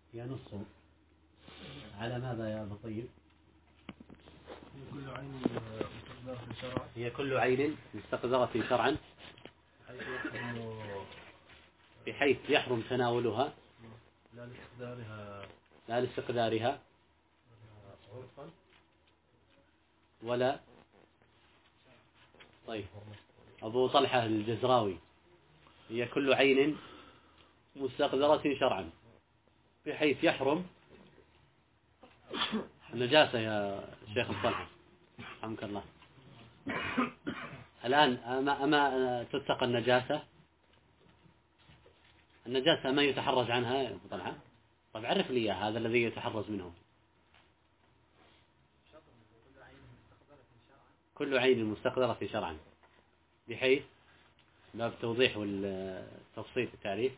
ينص على ماذا يا أبو طيب؟ هي كل عين مستقذرة شرعا بحيث يحرم تناولها لا لاستقدارها ولا. طيب أبو طلحة الجزراوي، هي كل عين مستقذرة شرعا بحيث يحرم النجاسة يا شيخ الطلحة رحمك الله. الآن أما تتقى النجاسة ما يتحرز عنها يا أبو طلحة؟ طيب عرف لي هذا الذي يتحرز منه. كل عين مستقذرة شرعا بحيث باب التوضيح والتفصيل في التعريف.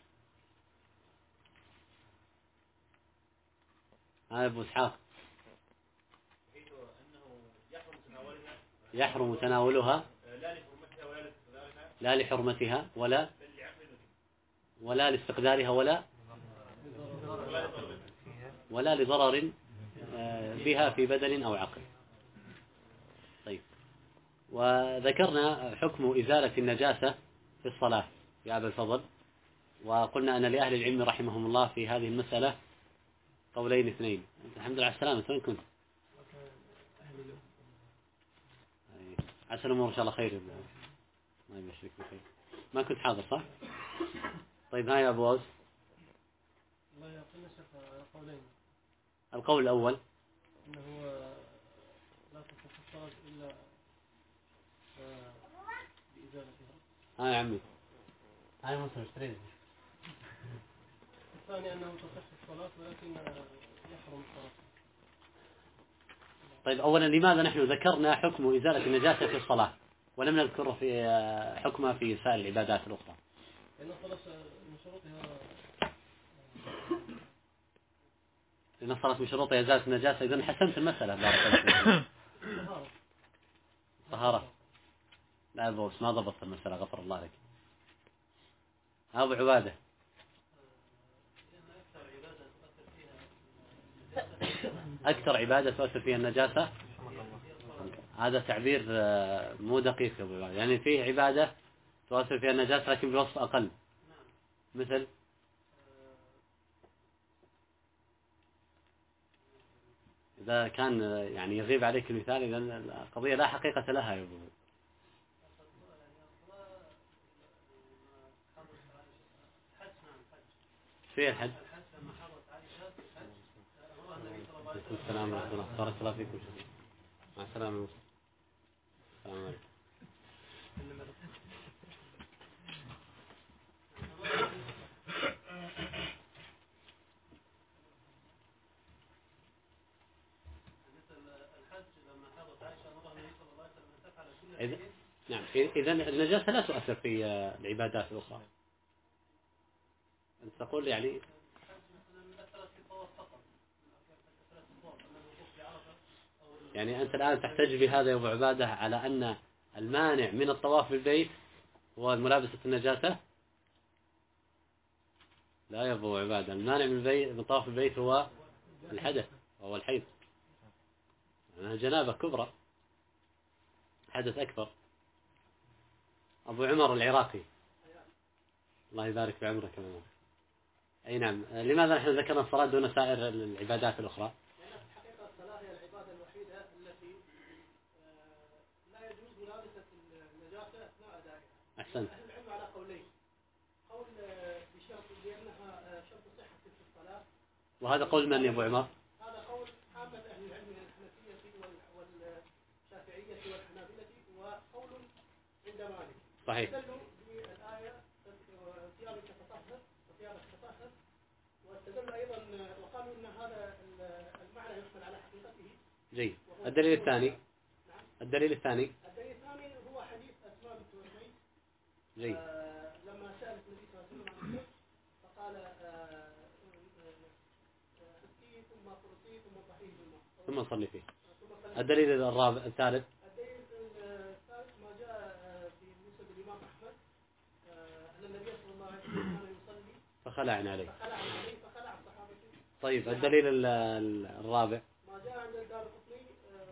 هذا أبو إسحاق. يحرم تناولها لا لحرمتها ولا لاستقدارها ولا لضرر بها في بدن أو عقل. طيب وذكرنا حكم إزالة النجاسة في الصلاة يا أبا الفضل، وقلنا أن لأهل العلم رحمهم الله في هذه المسألة قولين اثنين. الحمد لله على السلامة، وين كنت؟ عسى الأمور إن شاء الله خير، ما يبشرك بخير. ما كنت حاضر صح؟ طيب هاي يا أبو أوس. القول الأول أنه لا تصح الصلاة إلا بإزالتها. ها يا عمي هاي مصر اشتريت. الثاني أنه تصح الصلاة ولكن يحرم الصلاة. طيب أولا لماذا نحن ذكرنا حكم إزالة النجاسة في الصلاة ولم نذكر في حكمها في سائر العبادات الأخرى؟ لأن الصلاة من شروطها لأن الصلاة من شروطها إزالة النجاسة. إذن حسنت المسألة بارك الله فيك. طهارة. لا يا بوس ما ضبطت المسألة غفر الله لك. أبو عبادة أكثر عبادة تؤثر فيها النجاسة، هذا تعبير مو دقيق يا أبو عبادة. يعني فيه عبادة تؤثر فيها النجاسة لكن بوصف أقل، مثل إذا كان يعني يغيب عليك المثال إذا القضية لا حقيقة لها يا أبو. في الحج. السلام عليكم بارك الله فيكم. مع السلامة. السلام عليكم. نعم إذا النجاسة لا تؤثر في العبادات الأخرى. أنت تقول يعني أنت الآن تحتج بهذا يا أبو عبادة على أن المانع من الطواف بالبيت هو ملابسة النجاسة؟ لا يا أبو عبادة، المانع من الطواف بالبيت هو الحدث وهو الحيض. جنابة كبرى، حدث أكبر. أبو عمر العراقي الله يبارك في عمرك يا عمر. أي نعم. لماذا نحن ذكرنا الصلاة دون سائر العبادات الأخرى؟ لأن حقيقة الصلاة هي العبادة الوحيدة التي لا يجوز ملابسة النجاسة أثناء أدائها. أحسنت. أهل العلم على قولين، قول بشرط بأنها شرط صحة في الصلاة. وهذا قول من يا أبو عمر؟ هذا قول عامة أهل العلم من الحنفية والشافعية والحنابلة، وقول عند مالك. صحيح. واستدلوا أيضا وقالوا أن هذا المعنى يحمل على حقيقته. جيد. الدليل الثاني. الدليل الثاني هو حديث أسماء بنت عميس. جيد. لما سألت النبي صلى الله عليه وسلم عن الشرك فقال أسقيه ثم قرصيه ثم طحيه بالماء ثم صلي فيه. الدليل الرابع الثالث. الدليل الثالث ما جاء في مسند الإمام أحمد أن النبي صلى الله عليه وسلم كان يصلي فخلعنا عليه. فخلع الصحابة طيب الدليل الرابع ما جاء عند الدارقطني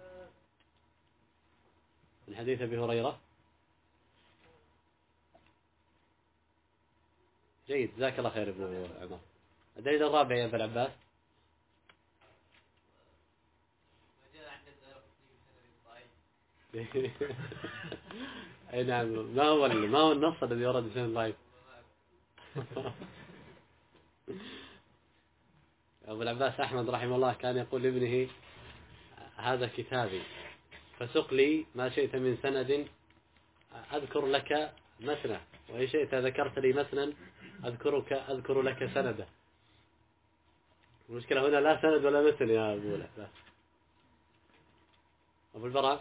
من حديث أبي هريرة. جيد، جزاك الله خير أبو عمر. الدليل الرابع يا أبا العباس. اي نعم، ما هو النص الذي ورد في اللايف. أبو العباس أحمد رحمه الله كان يقول لابنه: هذا كتابي فسق لي ما شئت من سند أذكر لك مثنى، وإن شئت ذكرت لي مثنى أذكر لك سندا. المشكلة هنا لا سند ولا مثل يا أبو العباس. أبو البراء.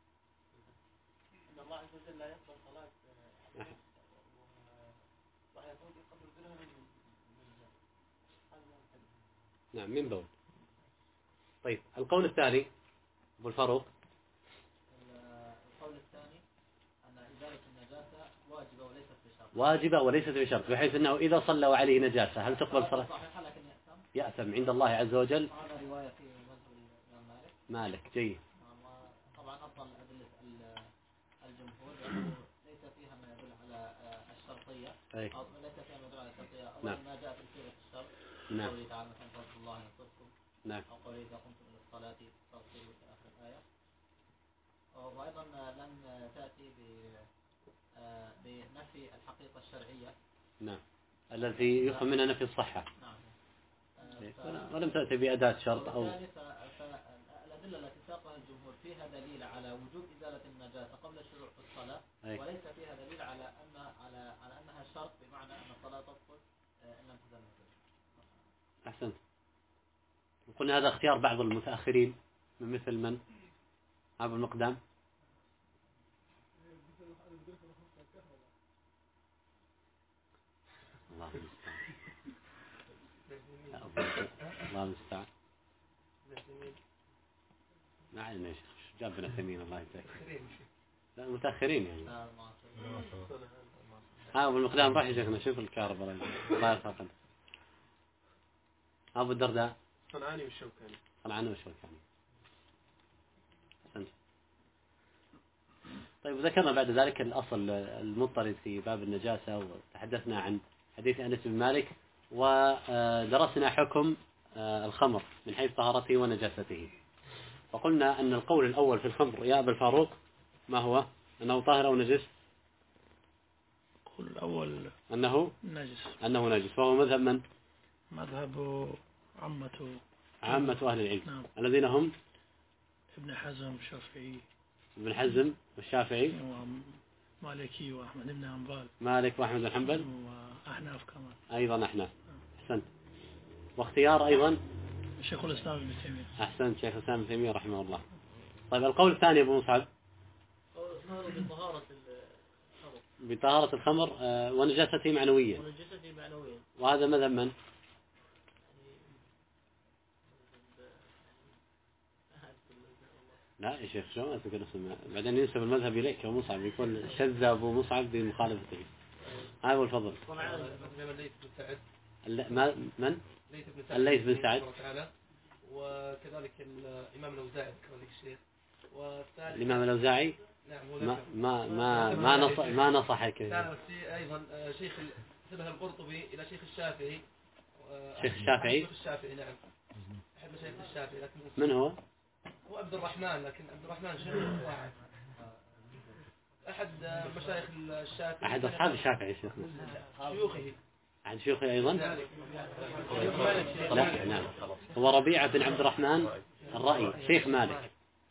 ان الله عز وجل لا يقبل صلاه ويقول يقبل درهم نعم، من بول. طيب القول الثاني أبو الفاروق. القول الثاني أن إزالة النجاسة واجبة وليست بشرط. واجبة وليست بشرط، بحيث أنه إذا صلوا عليه نجاسة هل تقبل صلاة؟ صحيح، لكن يأثم عند الله عز وجل. هذا رواية في مذهب الإمام مالك. جيد. طبعا أفضل أدلة الجمهور لأنه ليس فيها ما يدل على الشرطية، أو ليس فيها ما يدل على الشرطية. أولا ما جاء في سورة الشرط، قوله تعالى مثلا فضل الله ينصركم، أو قوله إذا قمتم إلى الصلاة فاغسلوا في آخر الآية. وأيضا لم تأتي بنفي الحقيقة الشرعية. نعم، الذي يفهم منها نفي الصحة. نعم. ولم تأتي بأداة شرط أو. فالأدلة التي ساقها الجمهور فيها دليل على وجوب إزالة النجاسة قبل الشروع في الصلاة، وليس فيها دليل على أنها شرط، بمعنى أن الصلاة تبطل إن لم تزل النجاسة. أحسنت. قلنا هذا اختيار بعض المتأخرين من مثل من أبو المقدام. الله المستعان. ما علينا يا شيخ، جاب ابن عثيمين الله يجزاك. لا متأخرين يعني. أبو المقدام راح يا شيخنا، شوف الكهرباء الله يرفع. أبو الدرداء. صنعاني والشوكاني. أحسنت. طيب ذكرنا بعد ذلك الأصل المضطرد في باب النجاسة، وتحدثنا عن حديث أنس بن مالك، ودرسنا حكم الخمر من حيث طهارته ونجاسته. وقلنا أن القول الأول في الخمر يا أبا الفاروق ما هو؟ أنه طاهر أو نجس؟ القول الأول أنه نجس. فهو مذهب من؟ مذهب عامة أهل العلم. نعم. الذين هم ابن حزم الشافعي، ابن حزم والشافعي ومالكي وأحمد بن حنبل. مالك وأحمد بن حنبل وأحناف كمان. أيضا أحناف. أحسنت. واختيار أيضا شيخ الإسلام ابن تيمية. أحسنت، شيخ الإسلام ابن تيمية رحمه الله. طيب القول الثاني أبو مصعب. بطهارة الخمر ونجاسته معنويا. وهذا مذهب من؟ لا يا شيخ، شو أتذكر اسمه بعدين ينسب المذهب إليك أبو مصعب، يكون شذ أبو مصعب بمخالفته. هذا هو الفضل. من؟ الليث بن سعد. وكذلك الإمام الأوزاعي كذلك الشيخ. الإمام الأوزاعي. نعم. ما نصحك. لا، أيضا شيخ سبه القرطبي إلى شيخ الشافعي. شيخ الشافعي. نعم. أحد مشايخ الشافعي. لكن من هو؟ هو عبد الرحمن، لكن عبد الرحمن شيخ واحد. أحد مشايخ الشافعي. أحد أصحاب الشافعي شيخ. شيوخه. أحد شيوخه أيضا. صلاح. نعم. هو ربيعة بن عبد الرحمن الرأي، شيخ مالك.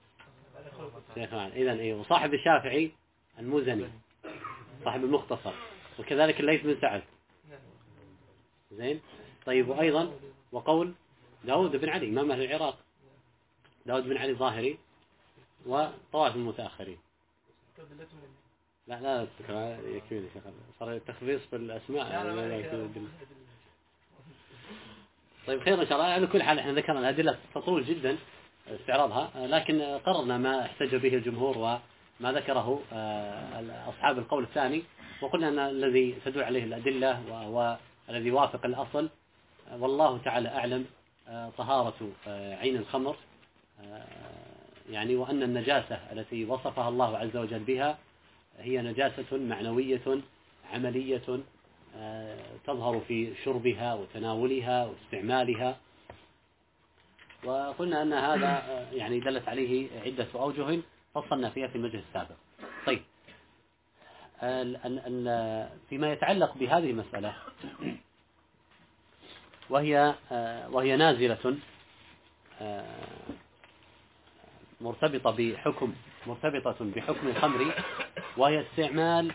إذن وصاحب الشافعي المزني صاحب المختصر، وكذلك الليث بن سعد. زين. طيب وأيضا وقول داود بن علي إمام أهل العراق، داود بن علي الظاهري، وطوائف المتأخرين. لا يكفيني شيخ، صار التخبيص في الأسماء. طيب خير إن شاء الله. على كل حال احنا ذكرنا الأدلة تطول جدا استعراضها، لكن قررنا ما احتج به الجمهور وما ذكره أصحاب القول الثاني، وقلنا أن الذي تدل عليه الأدلة وهو الذي يوافق الأصل والله تعالى أعلم طهارة عين الخمر، يعني وأن النجاسة التي وصفها الله عز وجل بها هي نجاسة معنوية عملية تظهر في شربها وتناولها واستعمالها. وقلنا أن هذا يعني دلت عليه عدة أوجه فصلنا فيها في المجلس السابق. طيب، فيما يتعلق بهذه المسألة وهي نازلة مرتبطة بحكم الخمر، وهي استعمال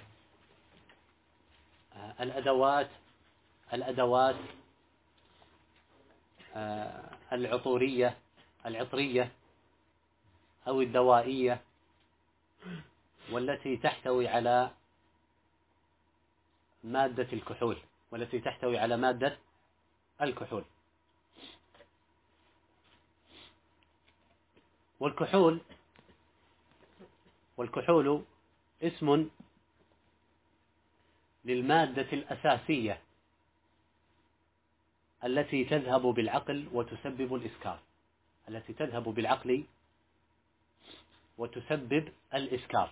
الأدوات العطرية أو الدوائية والتي تحتوي على مادة الكحول. والكحول اسم للمادة الأساسية التي تذهب بالعقل وتسبب الإسكار.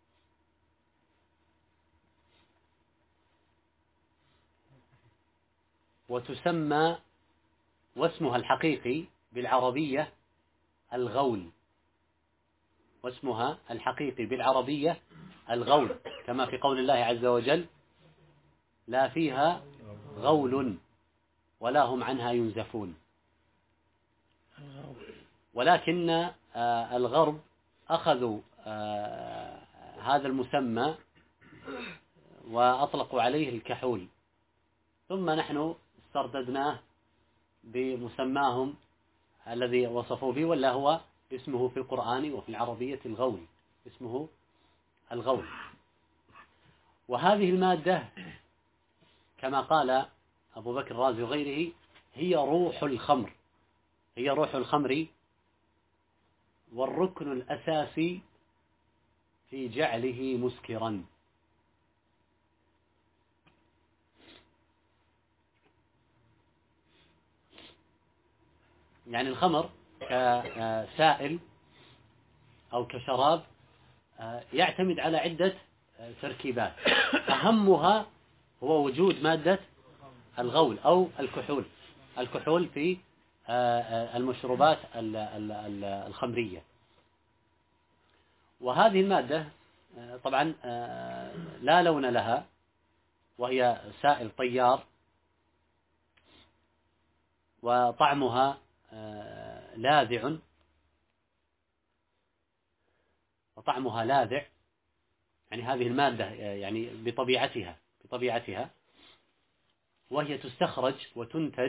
وتسمى واسمها الحقيقي بالعربية الغول، كما في قول الله عز وجل: لا فيها غول ولا هم عنها ينزفون. ولكن الغرب أخذوا هذا المسمى وأطلقوا عليه الكحول، ثم نحن استرددناه بمسماهم الذي وصفوا به، ولا هو اسمه في القرآن وفي العربية الغول، اسمه الغول. وهذه المادة كما قال أبو بكر الرازي وغيره هي روح الخمر والركن الأساسي في جعله مسكرا. يعني الخمر كسائل أو كشراب يعتمد على عدة تركيبات، أهمها هو وجود مادة الغول أو الكحول في المشروبات الخمرية. وهذه المادة طبعا لا لون لها، وهي سائل طيار، وطعمها لاذع، يعني هذه المادة يعني بطبيعتها وهي تستخرج وتنتج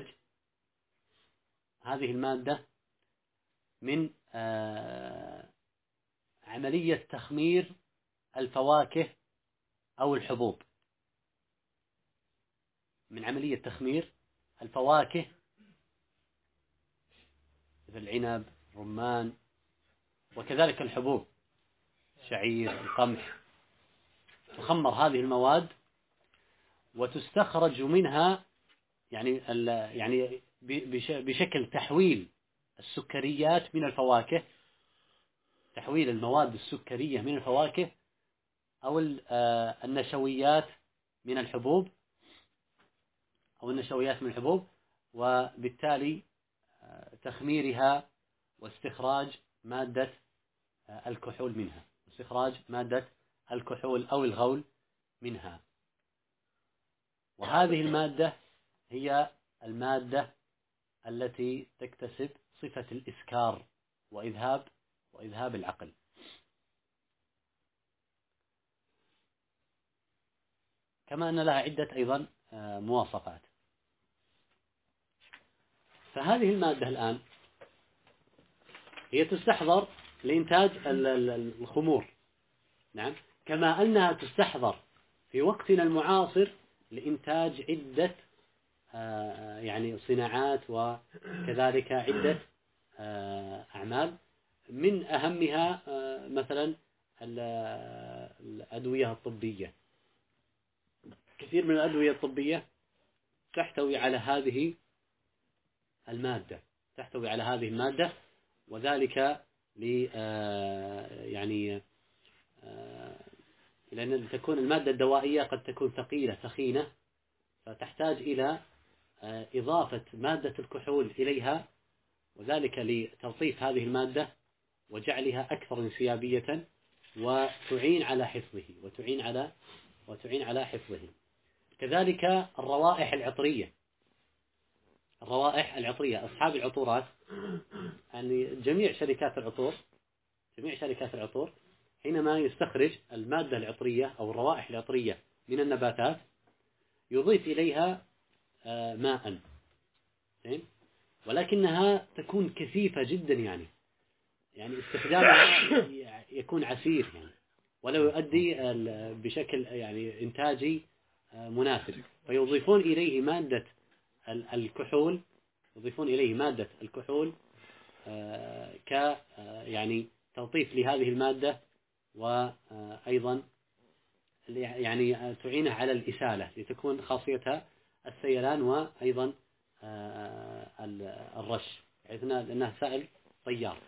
هذه المادة من عملية تخمير الفواكه أو الحبوب، مثل العنب، الرمان، وكذلك الحبوب، شعير، القمح. تخمر هذه المواد وتستخرج منها يعني بشكل تحويل السكريات من الفواكه، تحويل المواد السكرية من الفواكه أو النشويات من الحبوب، وبالتالي تخميرها واستخراج مادة الكحول أو الغول منها. وهذه المادة هي المادة التي تكتسب صفة الإسكار وإذهاب العقل. كما أن لها عدة أيضا مواصفات. فهذه المادة الآن هي تستحضر لإنتاج الخمور، نعم، كما أنها تستحضر في وقتنا المعاصر لإنتاج عدة يعني صناعات، وكذلك عدة أعمال، من أهمها مثلا الأدوية الطبية. كثير من الأدوية الطبية تحتوي على هذه المادة، تحتوي على هذه المادة، وذلك يعني لأن تكون المادة الدوائية قد تكون ثقيلة ثخينة، فتحتاج إلى إضافة مادة الكحول إليها، وذلك لتلطيف هذه المادة وجعلها أكثر انسيابية، وتعين على حفظه وتعين على حفظه. كذلك الروائح العطرية أصحاب العطورات، يعني جميع شركات العطور حينما يستخرج المادة العطرية أو الروائح العطرية من النباتات يضيف إليها ماء، ولكنها تكون كثيفة جدا، يعني استخدامها يكون عسير، ولا يؤدي بشكل يعني إنتاجي مناسب، فيضيفون إليه مادة الكحول، يعني تلطيف لهذه المادة، وأيضا يعني تعينه على الإسالة لتكون خاصيتها السيلان، وأيضا الرش، بحيث أنها سائل طيار.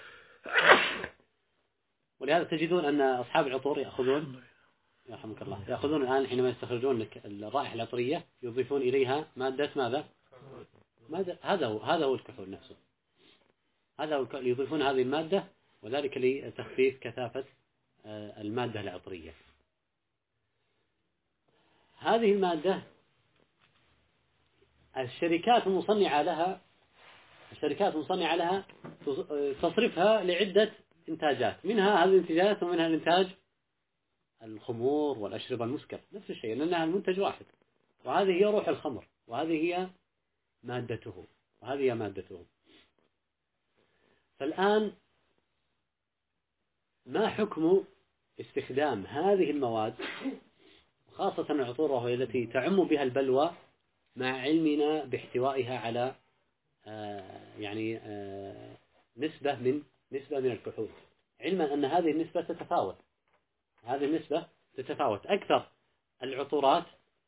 ولهذا تجدون أن أصحاب العطور يأخذون الآن حينما يستخرجون لك الرائحة العطرية يضيفون إليها مادة ماذا؟ هذا هو الكحول نفسه، يضيفون هذه المادة، وذلك لتخفيف كثافة المادة العطرية. هذه المادة الشركات المصنعة لها تصرفها لعدة إنتاجات، منها هذه الانتاجات، ومنها الإنتاج الخمور والأشربة المسكرة، نفس الشيء، لأنها المنتج واحد، وهذه هي روح الخمر، وهذه هي مادته. فالآن ما حكم استخدام هذه المواد، خاصة العطور وهي التي تعم بها البلوى، مع علمنا باحتوائها على يعني نسبة من الكحول، علما أن هذه النسبة تتفاوت. أكثر العطورات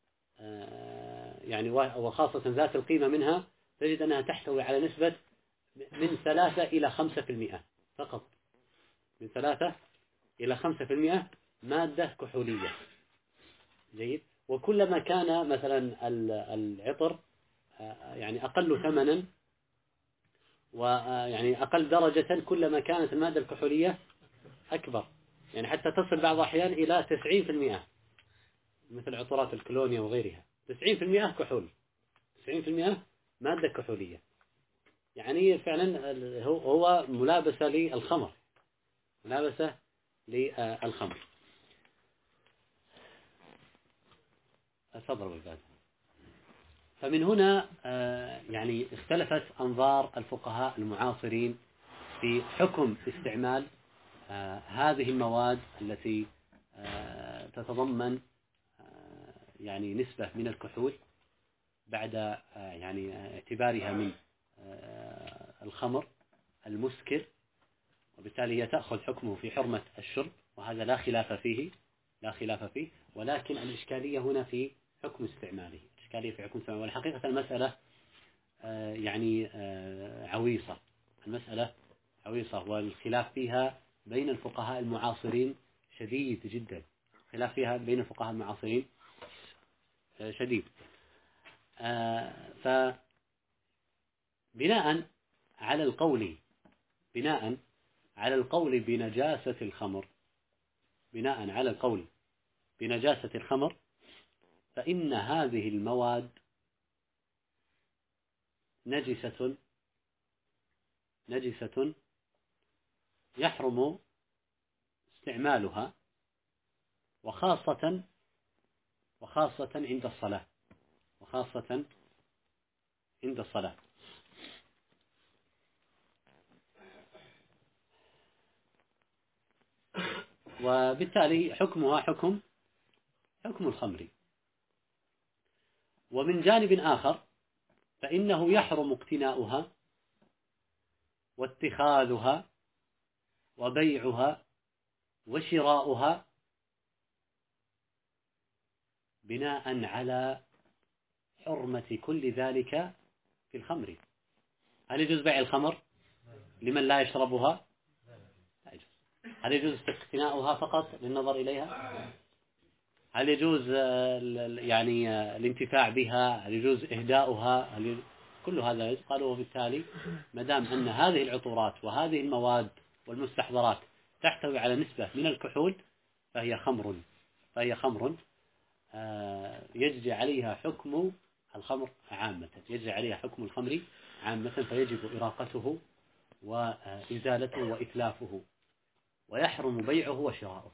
يعني وخاصة ذات القيمة منها تجد أنها تحتوي على نسبة من 3 إلى 5% فقط، من 3 إلى 5% مادة كحولية. جيد. وكلما كان مثلا العطر يعني أقل ثمنا ويعني أقل درجة، كلما كانت المادة الكحولية أكبر، يعني حتى تصل بعض الأحيان إلى 90%، مثل عطورات الكولونيا وغيرها، 90% كحول، 90% مادة كحولية، يعني فعلا هو ملابسة للخمر. تفضل بالبعد. فمن هنا يعني اختلفت أنظار الفقهاء المعاصرين في حكم استعمال هذه المواد التي تتضمن يعني نسبة من الكحول بعد يعني اعتبارها من الخمر المسكر، وبالتالي هي تأخذ حكمه في حرمة الشرب، وهذا لا خلاف فيه، ولكن الإشكالية هنا في حكم استعماله، والحقيقة المسألة يعني عويصة، والخلاف فيها بين الفقهاء المعاصرين شديد جدا، فبناء على القول بنجاسة الخمر، فإن هذه المواد نجسة يحرم استعمالها، وخاصة عند الصلاة. وبالتالي حكمها حكم الخمر. ومن جانب آخر فإنه يحرم اقتناؤها واتخاذها وبيعها وشراؤها بناء على حرمة كل ذلك في الخمر. هل يجوز بيع الخمر لمن لا يشربها؟ لا يجوز. هل يجوز اقتناؤها فقط للنظر إليها؟ هل يجوز يعني الانتفاع بها؟ هل يجوز إهداؤها؟ كل هذا يجوز. قالوا وبالتالي ما دام أن هذه العطورات وهذه المواد والمستحضرات تحتوي على نسبة من الكحول فهي خمر يجري عليها حكم الخمر عامة، يجري عليها حكم الخمر عامة، فيجب إراقته وإزالته وإتلافه، ويحرم بيعه وشراؤه،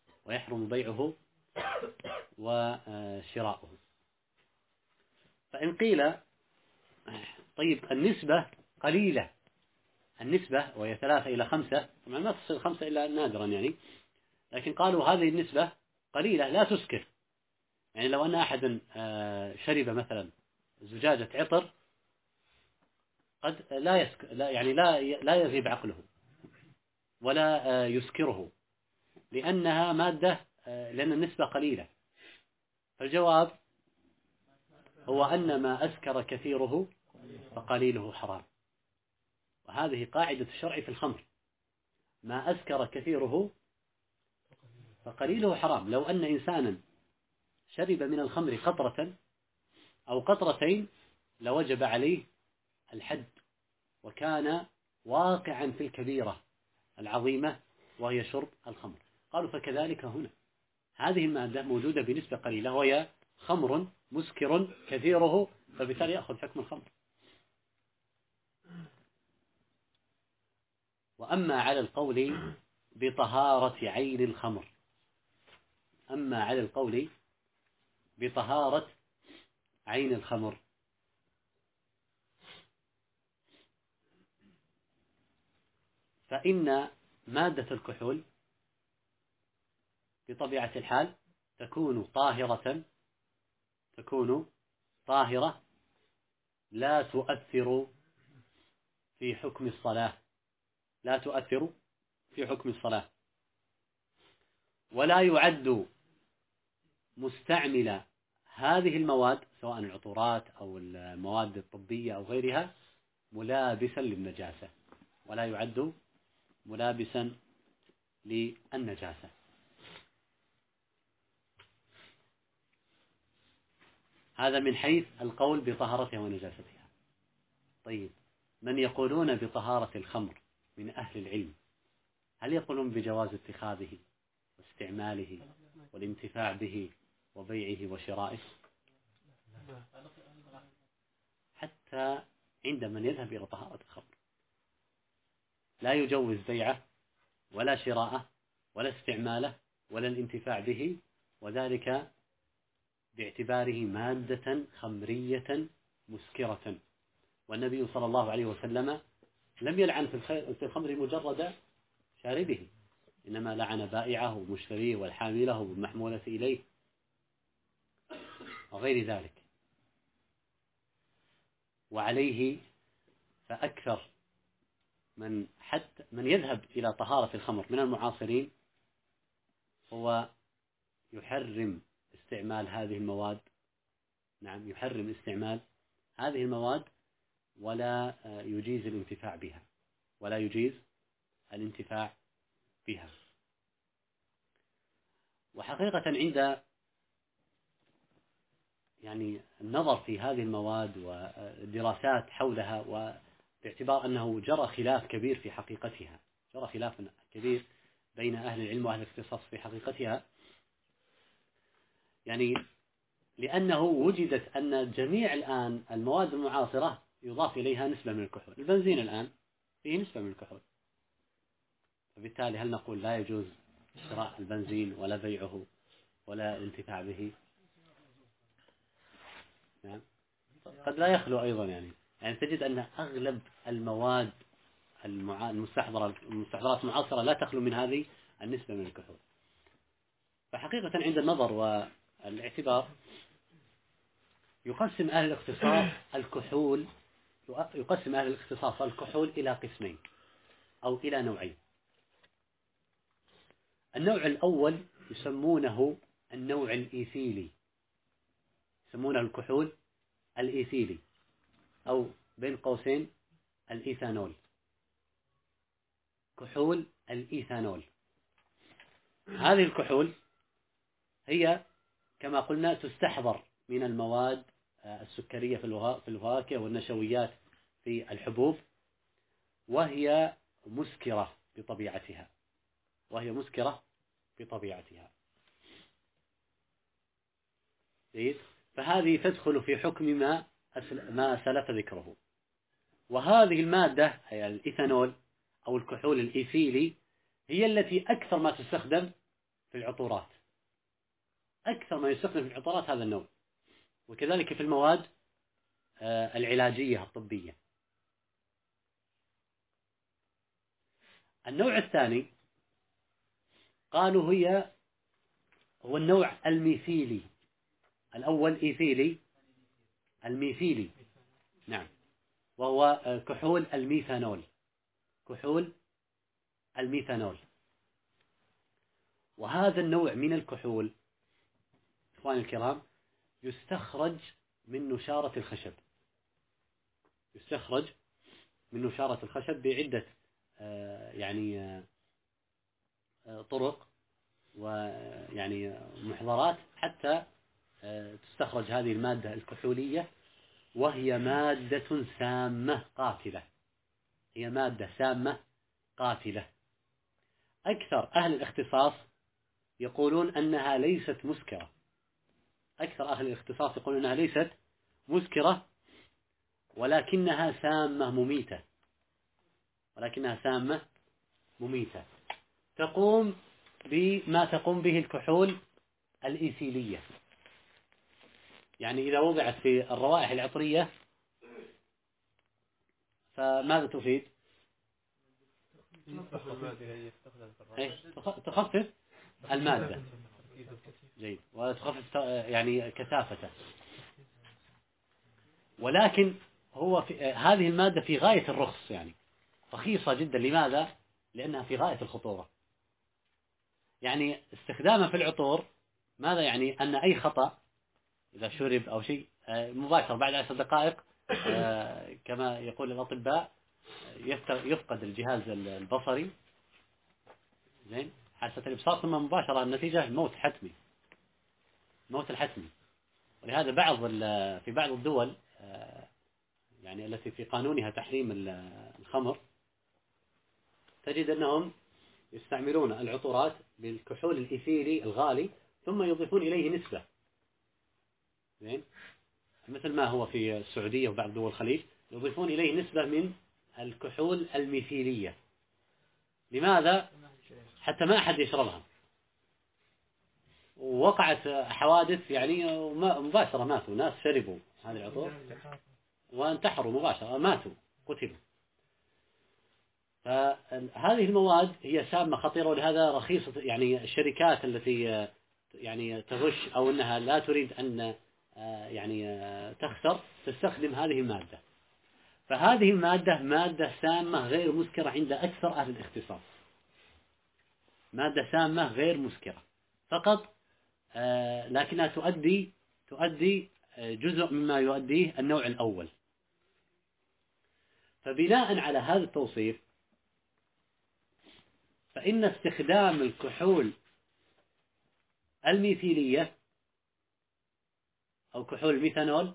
فإن قيل طيب النسبة قليلة، النسبة وهي 3 إلى 5، طبعا ما تصل 5 إلا نادرا يعني، لكن قالوا هذه النسبة قليلة لا تسكر. يعني لو أن أحد شرب مثلا زجاجة عطر قد لا يذهب عقله ولا يسكره، لأنها مادة، لأن النسبة قليلة. فالجواب هو أن ما أسكر كثيره فقليله حرام، وهذه قاعدة الشرع في الخمر، ما أسكر كثيره فقليله حرام. لو أن إنسانا شرب من الخمر قطرة أو قطرتين لوجب عليه الحد، وكان واقعا في الكبيرة العظيمة وهي شرب الخمر. قالوا فكذلك هنا، هذه المادة موجودة بنسبة قليلة وهي خمر مسكر كثيره، فبالتالي يأخذ حكم الخمر. وأما على القول بطهارة عين الخمر، أما على القول بطهارة عين الخمر فإن مادة الكحول بطبيعة الحال تكون طاهرة لا تؤثر في حكم الصلاة، ولا يعد مستعمل هذه المواد سواء العطورات أو المواد الطبية أو غيرها ملابسا للنجاسة، ولا يعد ملابسا للنجاسة. هذا من حيث القول بطهارتها ونجاستها. طيب، من يقولون بطهارة الخمر من أهل العلم، هل يقولون بجواز اتخاذه واستعماله والانتفاع به وبيعه وشرائه؟ حتى عند من يذهب إلى طهارة الخمر لا يجوز بيعه ولا شراءه ولا استعماله ولا الانتفاع به، وذلك باعتباره مادة خمرية مسكرة. والنبي صلى الله عليه وسلم لم يلعن في الخمر مجرد شاربه، إنما لعن بائعه ومشتريه والحامله والمحمولة إليه وغير ذلك. وعليه فأكثر من يذهب إلى طهارة الخمر من المعاصرين هو يحرم استعمال هذه المواد، نعم يحرم استعمال هذه المواد، ولا يجيز الانتفاع بها. وحقيقة عند يعني النظر في هذه المواد والدراسات حولها، وباعتبار أنه جرى خلاف كبير في حقيقتها، جرى خلاف كبير بين أهل العلم وأهل الاختصاص في حقيقتها، يعني لأنه وجدت أن جميع الآن المواد المعاصرة يضاف إليها نسبة من الكحول. البنزين الآن فيه نسبة من الكحول، فبالتالي هل نقول لا يجوز شراء البنزين ولا بيعه ولا الانتفاع به؟ نعم. قد لا يخلو أيضا يعني تجد أن أغلب المواد المستحضرات المعاصرة لا تخلو من هذه النسبة من الكحول. فحقيقة عند النظر والاعتبار يقسم أهل الاختصاص الكحول إلى قسمين أو إلى نوعين. النوع الأول يسمونه النوع الإيثيلي، يسمونه الكحول الإيثيلي، أو بين قوسين الإيثانول. كحول الإيثانول. هذه الكحول هي كما قلنا تستحضر من المواد السكرية في الفواكه والنشويات في الحبوب، وهي مسكرة بطبيعتها. فهذه تدخل في حكم ما سلف ذكره. وهذه المادة هي الإيثانول أو الكحول الإيثيلي هي التي أكثر ما تستخدم في العطورات. أكثر ما يستخدم في العطورات هذا النوع، وكذلك في المواد العلاجية الطبية. النوع الثاني قالوا هو النوع الميثيلي. الأول إيثيلي، الميثيلي نعم، وهو كحول الميثانول. وهذا النوع من الكحول إخواني الكرام يستخرج من نشارة الخشب بعدة طرق ويعني محضرات حتى تستخرج هذه المادة الكحولية، وهي مادة سامة قاتلة. أكثر أهل الاختصاص يقولون أنها ليست مسكرة، ولكنها سامة مميتة. تقوم بما تقوم به الكحول الإيثيلية. يعني إذا وضعت في الروائح العطرية فماذا تفيد؟ تخفف المادة، جيد، وتخفف يعني كثافته. ولكن هذه المادة في غاية الرخص، يعني رخيصة جدا. لماذا؟ لأنها في غاية الخطورة. يعني استخدامها في العطور ماذا يعني؟ أن أي خطأ إذا شرب أو شيء مباشر بعد 10 دقائق كما يقول الأطباء يفقد الجهاز البصري، زين، حاسة الإبصار، ثم مباشرة النتيجة الموت الحتمي. ولهذا في بعض الدول يعني التي في قانونها تحريم الخمر تجد أنهم يستعملون العطورات بالكحول الإيثيلي الغالي، ثم يضيفون إليه نسبة، زين، مثل ما هو في السعودية وبعض دول الخليج يضيفون إليه نسبة من الكحول الميثيلية. لماذا؟ حتى ما أحد يشربها. ووقعت حوادث يعني مباشرة ماتوا ناس شربوا هذه العطور وانتحروا مباشرة، ماتوا، قتلوا. فهذه المواد هي سامة خطيرة، ولهذا رخيصة. يعني الشركات التي يعني تغش أو أنها لا تريد أن يعني تخسر تستخدم هذه المادة. فهذه المادة مادة سامة غير مسكرة عند أكثر أهل الاختصاص. مادة سامة غير مسكرة فقط، لكنها تؤدي جزء مما يؤديه النوع الأول. فبناء على هذا التوصيف فإن استخدام الكحول الميثيلية أو كحول الميثانول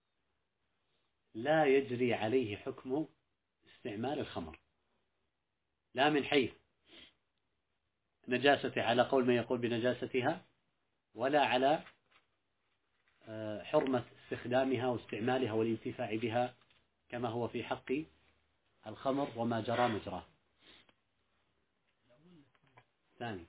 لا يجري عليه حكم استعمال الخمر، لا من حيث نجاستها على قول من يقول بنجاستها، ولا على حرمة استخدامها واستعمالها والانتفاع بها كما هو في حق الخمر وما جرى مجراه. ثاني،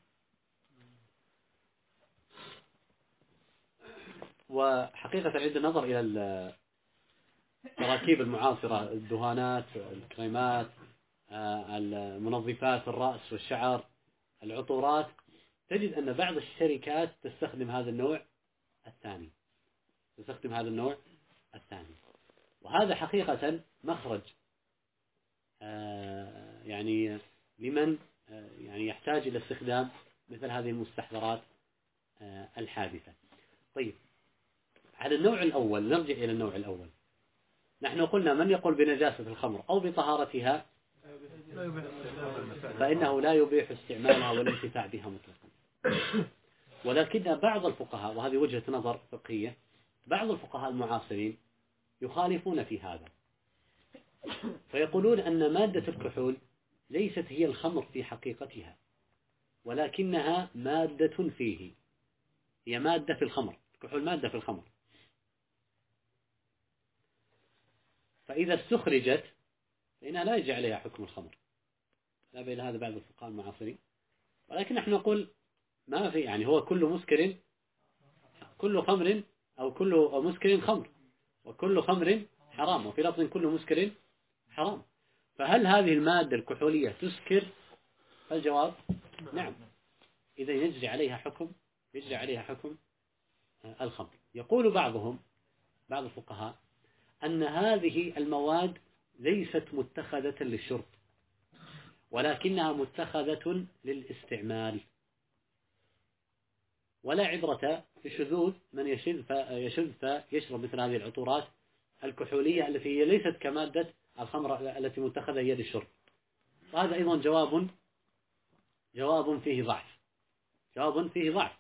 وحقيقة عند النظر إلى التراكيب المعاصرة، الدهانات، الكريمات، المنظفات الرأس والشعر، العطورات، تجد أن بعض الشركات تستخدم هذا النوع الثاني. وهذا حقيقة مخرج يعني لمن يعني يحتاج إلى استخدام مثل هذه المستحضرات الحادثة. طيب، على النوع الأول نرجع إلى النوع الأول. نحن قلنا من يقول بنجاسة الخمر أو بطهارتها فإنه لا يبيح استعمالها والانتفاع بها مطلقا. ولكن بعض الفقهاء، وهذه وجهة نظر فقهية، بعض الفقهاء المعاصرين يخالفون في هذا، فيقولون أن مادة الكحول ليست هي الخمر في حقيقتها، ولكنها مادة فيه، هي مادة في الخمر، الكحول مادة في الخمر، فإذا استخرجت فإنها لا يجي عليها حكم الخمر. لا بين هذا بعض الفقهاء المعاصرين، ولكن نحن نقول ما في، يعني هو كل مسكر، كل خمر أو كل مسكر خمر، وكل خمر حرام، وفي لفظ كل مسكر حرام. فهل هذه المادة الكحولية تسكر؟ الجواب نعم، إذا يجري عليها حكم، يجري عليها حكم الخمر. يقول بعضهم، بعض الفقهاء، أن هذه المواد ليست متخذة للشرب، ولكنها متخذة للاستعمال، ولا عبرة بشذوذ من يشذ فيشرب مثل هذه العطورات الكحولية التي هي ليست كمادة الخمر التي متخذة هي للشرب. وهذا أيضا جواب فيه ضعف، جواب فيه ضعف،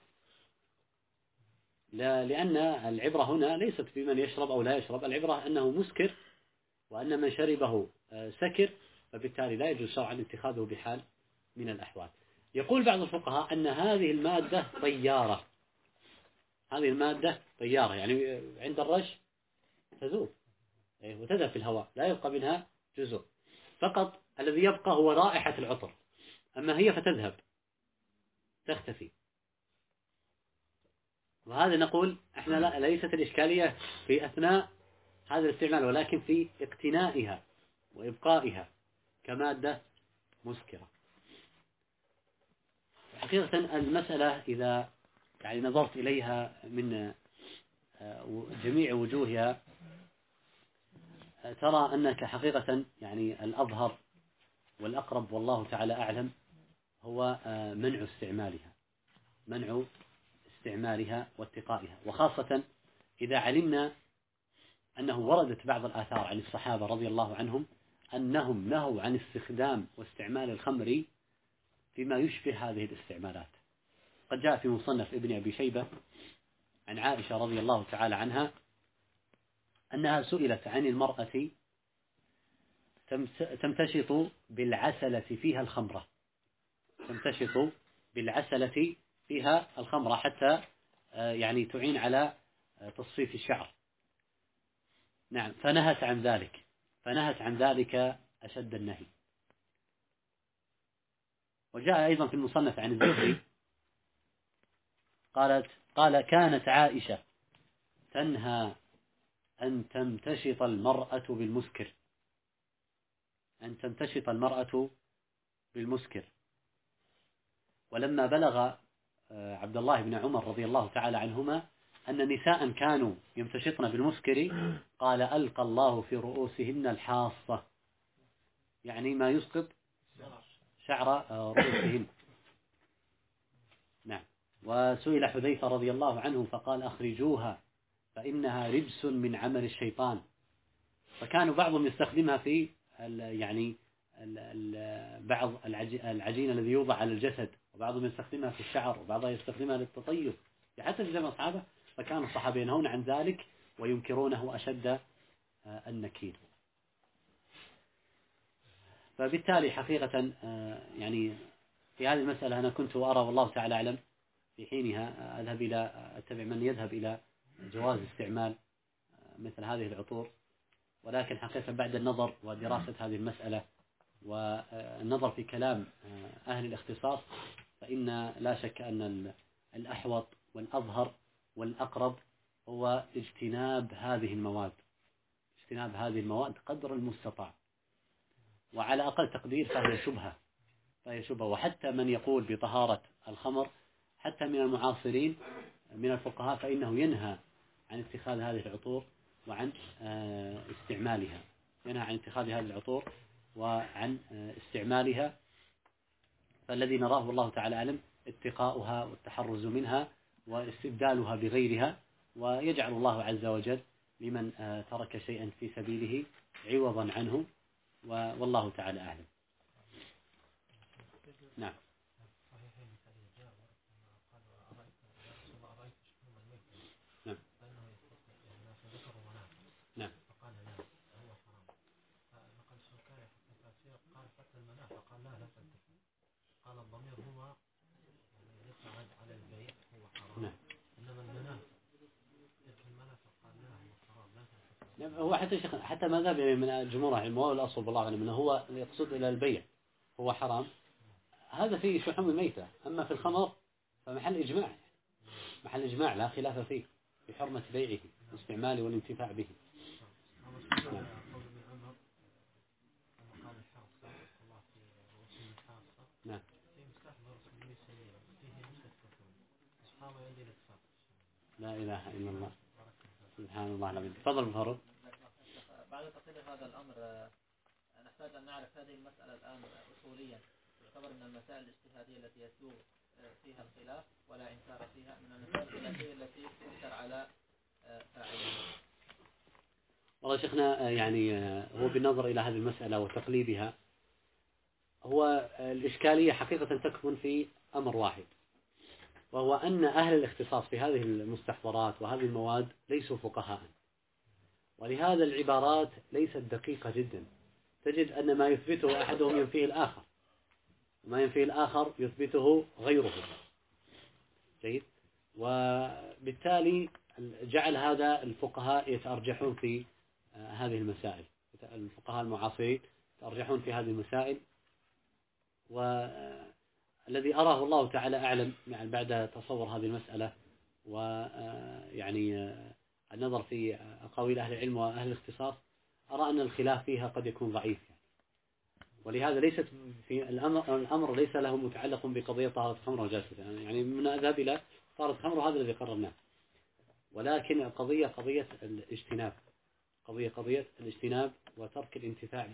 لأن العبرة هنا ليست بمن يشرب أو لا يشرب، العبرة أنه مسكر، وأن من شربه سكر، فبالتالي لا يجوز شرعا اتخاذه بحال من الأحوال. يقول بعض الفقهاء أن هذه المادة طيارة، هذه المادة طيارة، يعني عند الرش تذوب وتذهب في الهواء، لا يبقى منها جزء، فقط الذي يبقى هو رائحة العطر، أما هي فتذهب تختفي. وهذا نقول احنا ليست الإشكالية في أثناء هذا الاستعمال، ولكن في اقتنائها وإبقائها كمادة مسكرة. حقيقة المسألة إذا يعني نظرت إليها من جميع وجوهها ترى أنك حقيقة يعني الأظهر والأقرب والله تعالى أعلم هو منع استعمالها واتقائها، وخاصة إذا علمنا أنه وردت بعض الآثار عن الصحابة رضي الله عنهم أنهم نهوا عن استخدام واستعمال الخمر فيما يشبه هذه الاستعمالات. قد جاء في مصنف ابن أبي شيبة عن عائشة رضي الله تعالى عنها أنها سئلت عن المرأة تمتشط بالعسلة فيها الخمرة، تمتشط بالعسلة فيها الخمرة حتى يعني تعين على تصفيف الشعر. نعم، فنهت عن ذلك أشد النهي. وجاء أيضا في المصنف عن الزهري قال كانت عائشة تنهى أن تمتشط المرأة بالمسكر، ولما بلغ عبد الله بن عمر رضي الله تعالى عنهما أن نساء كانوا يمتشطن بالمسكر قال ألقى الله في رؤوسهن الحاصة، يعني ما يسقط شعر رؤوسهن. نعم. وسئل حذيفة رضي الله عنه فقال أخرجوها فإنها رجس من عمل الشيطان. فكانوا بعضهم يستخدمها في يعني بعض العجين الذي يوضع على الجسد، وبعضهم يستخدمها في الشعر، وبعضهم يستخدمها للتطيب، حتى في زمن الصحابة فكان الصحابة ينهون عن ذلك وينكرونه أشد النكير. فبالتالي حقيقة يعني في هذه المسألة أنا كنت أرى والله تعالى أعلم في حينها أتبع من يذهب إلى جواز استعمال مثل هذه العطور، ولكن حقيقة بعد النظر ودراسة هذه المسألة والنظر في كلام أهل الاختصاص فإن لا شك أن الأحوط والأظهر والأقرب هو اجتناب هذه المواد قدر المستطاع، وعلى أقل تقدير فهي شبهة. وحتى من يقول بطهارة الخمر حتى من المعاصرين من الفقهاء فإنه ينهى عن اتخاذ هذه العطور وعن استعمالها، ينهى عن اتخاذ هذه العطور وعن استعمالها. فالذي نراه والله تعالى أعلم اتقاؤها والتحرز منها واستبدالها بغيرها، ويجعل الله عز وجل لمن ترك شيئا في سبيله عوضا عنه، والله تعالى أعلم. نعم. نعم. نعم. فقال لا هو حرام. فنقل الشوكاني في التفسير قال فتح المناع فقال لا تدخل. قال الضمير هو يقعد على البيع هو حرام. نعم. إنما المناع فتح المناع فقال لا هو حرام لا تدخل. نعم. هو حتى ما ذهب من الجمهور علم والأصل بالله أعلم أنه هو يقصد إلى البيع هو حرام، هذا فيه شحوم الميتة. أما في الخمر فمحل إجماع، محل إجماع لا خلاف فيه في حرمة بيعه واستعماله والانتفاع به. نعم. نعم. لا إله إلا الله، سبحان الله العظيم. تفضل بفرض. بعد تقرير هذا الأمر نحتاج أن نعرف هذه المسألة الآن أصوليا، تعتبر من المسائل الاجتهادية التي يسوغ فيها الخلاف ولا إنكار فيها، من المسائل الخلافية التي تنكر على فاعلها. والله شيخنا يعني هو بالنظر إلى هذه المسألة وتقليبها، هو الإشكالية حقيقة تكمن في أمر واحد، وهو أن أهل الاختصاص في هذه المستحضرات وهذه المواد ليسوا فقهاء، ولهذا العبارات ليست دقيقة جدا. تجد أن ما يثبته أحدهم ينفيه الآخر، وما ينفيه الآخر يثبته غيره. جيد. وبالتالي جعل هذا الفقهاء يتأرجحون في هذه المسائل، الفقهاء المعاصرين يتأرجحون في هذه المسائل، والذي أراه الله تعالى أعلم يعني بعد تصور هذه المسألة ويعني النظر في أقاويل أهل العلم وأهل الاختصاص، أرى أن الخلاف فيها قد يكون ضعيف يعني. ولهذا ليست في الأمر ليس له متعلق بقضية طهارة الخمر وجاسة، يعني من أذهب إلى طهارة الخمر وهذا الذي قررناه، ولكن قضية الاجتناب، قضية الاجتناب وترك الانتفاع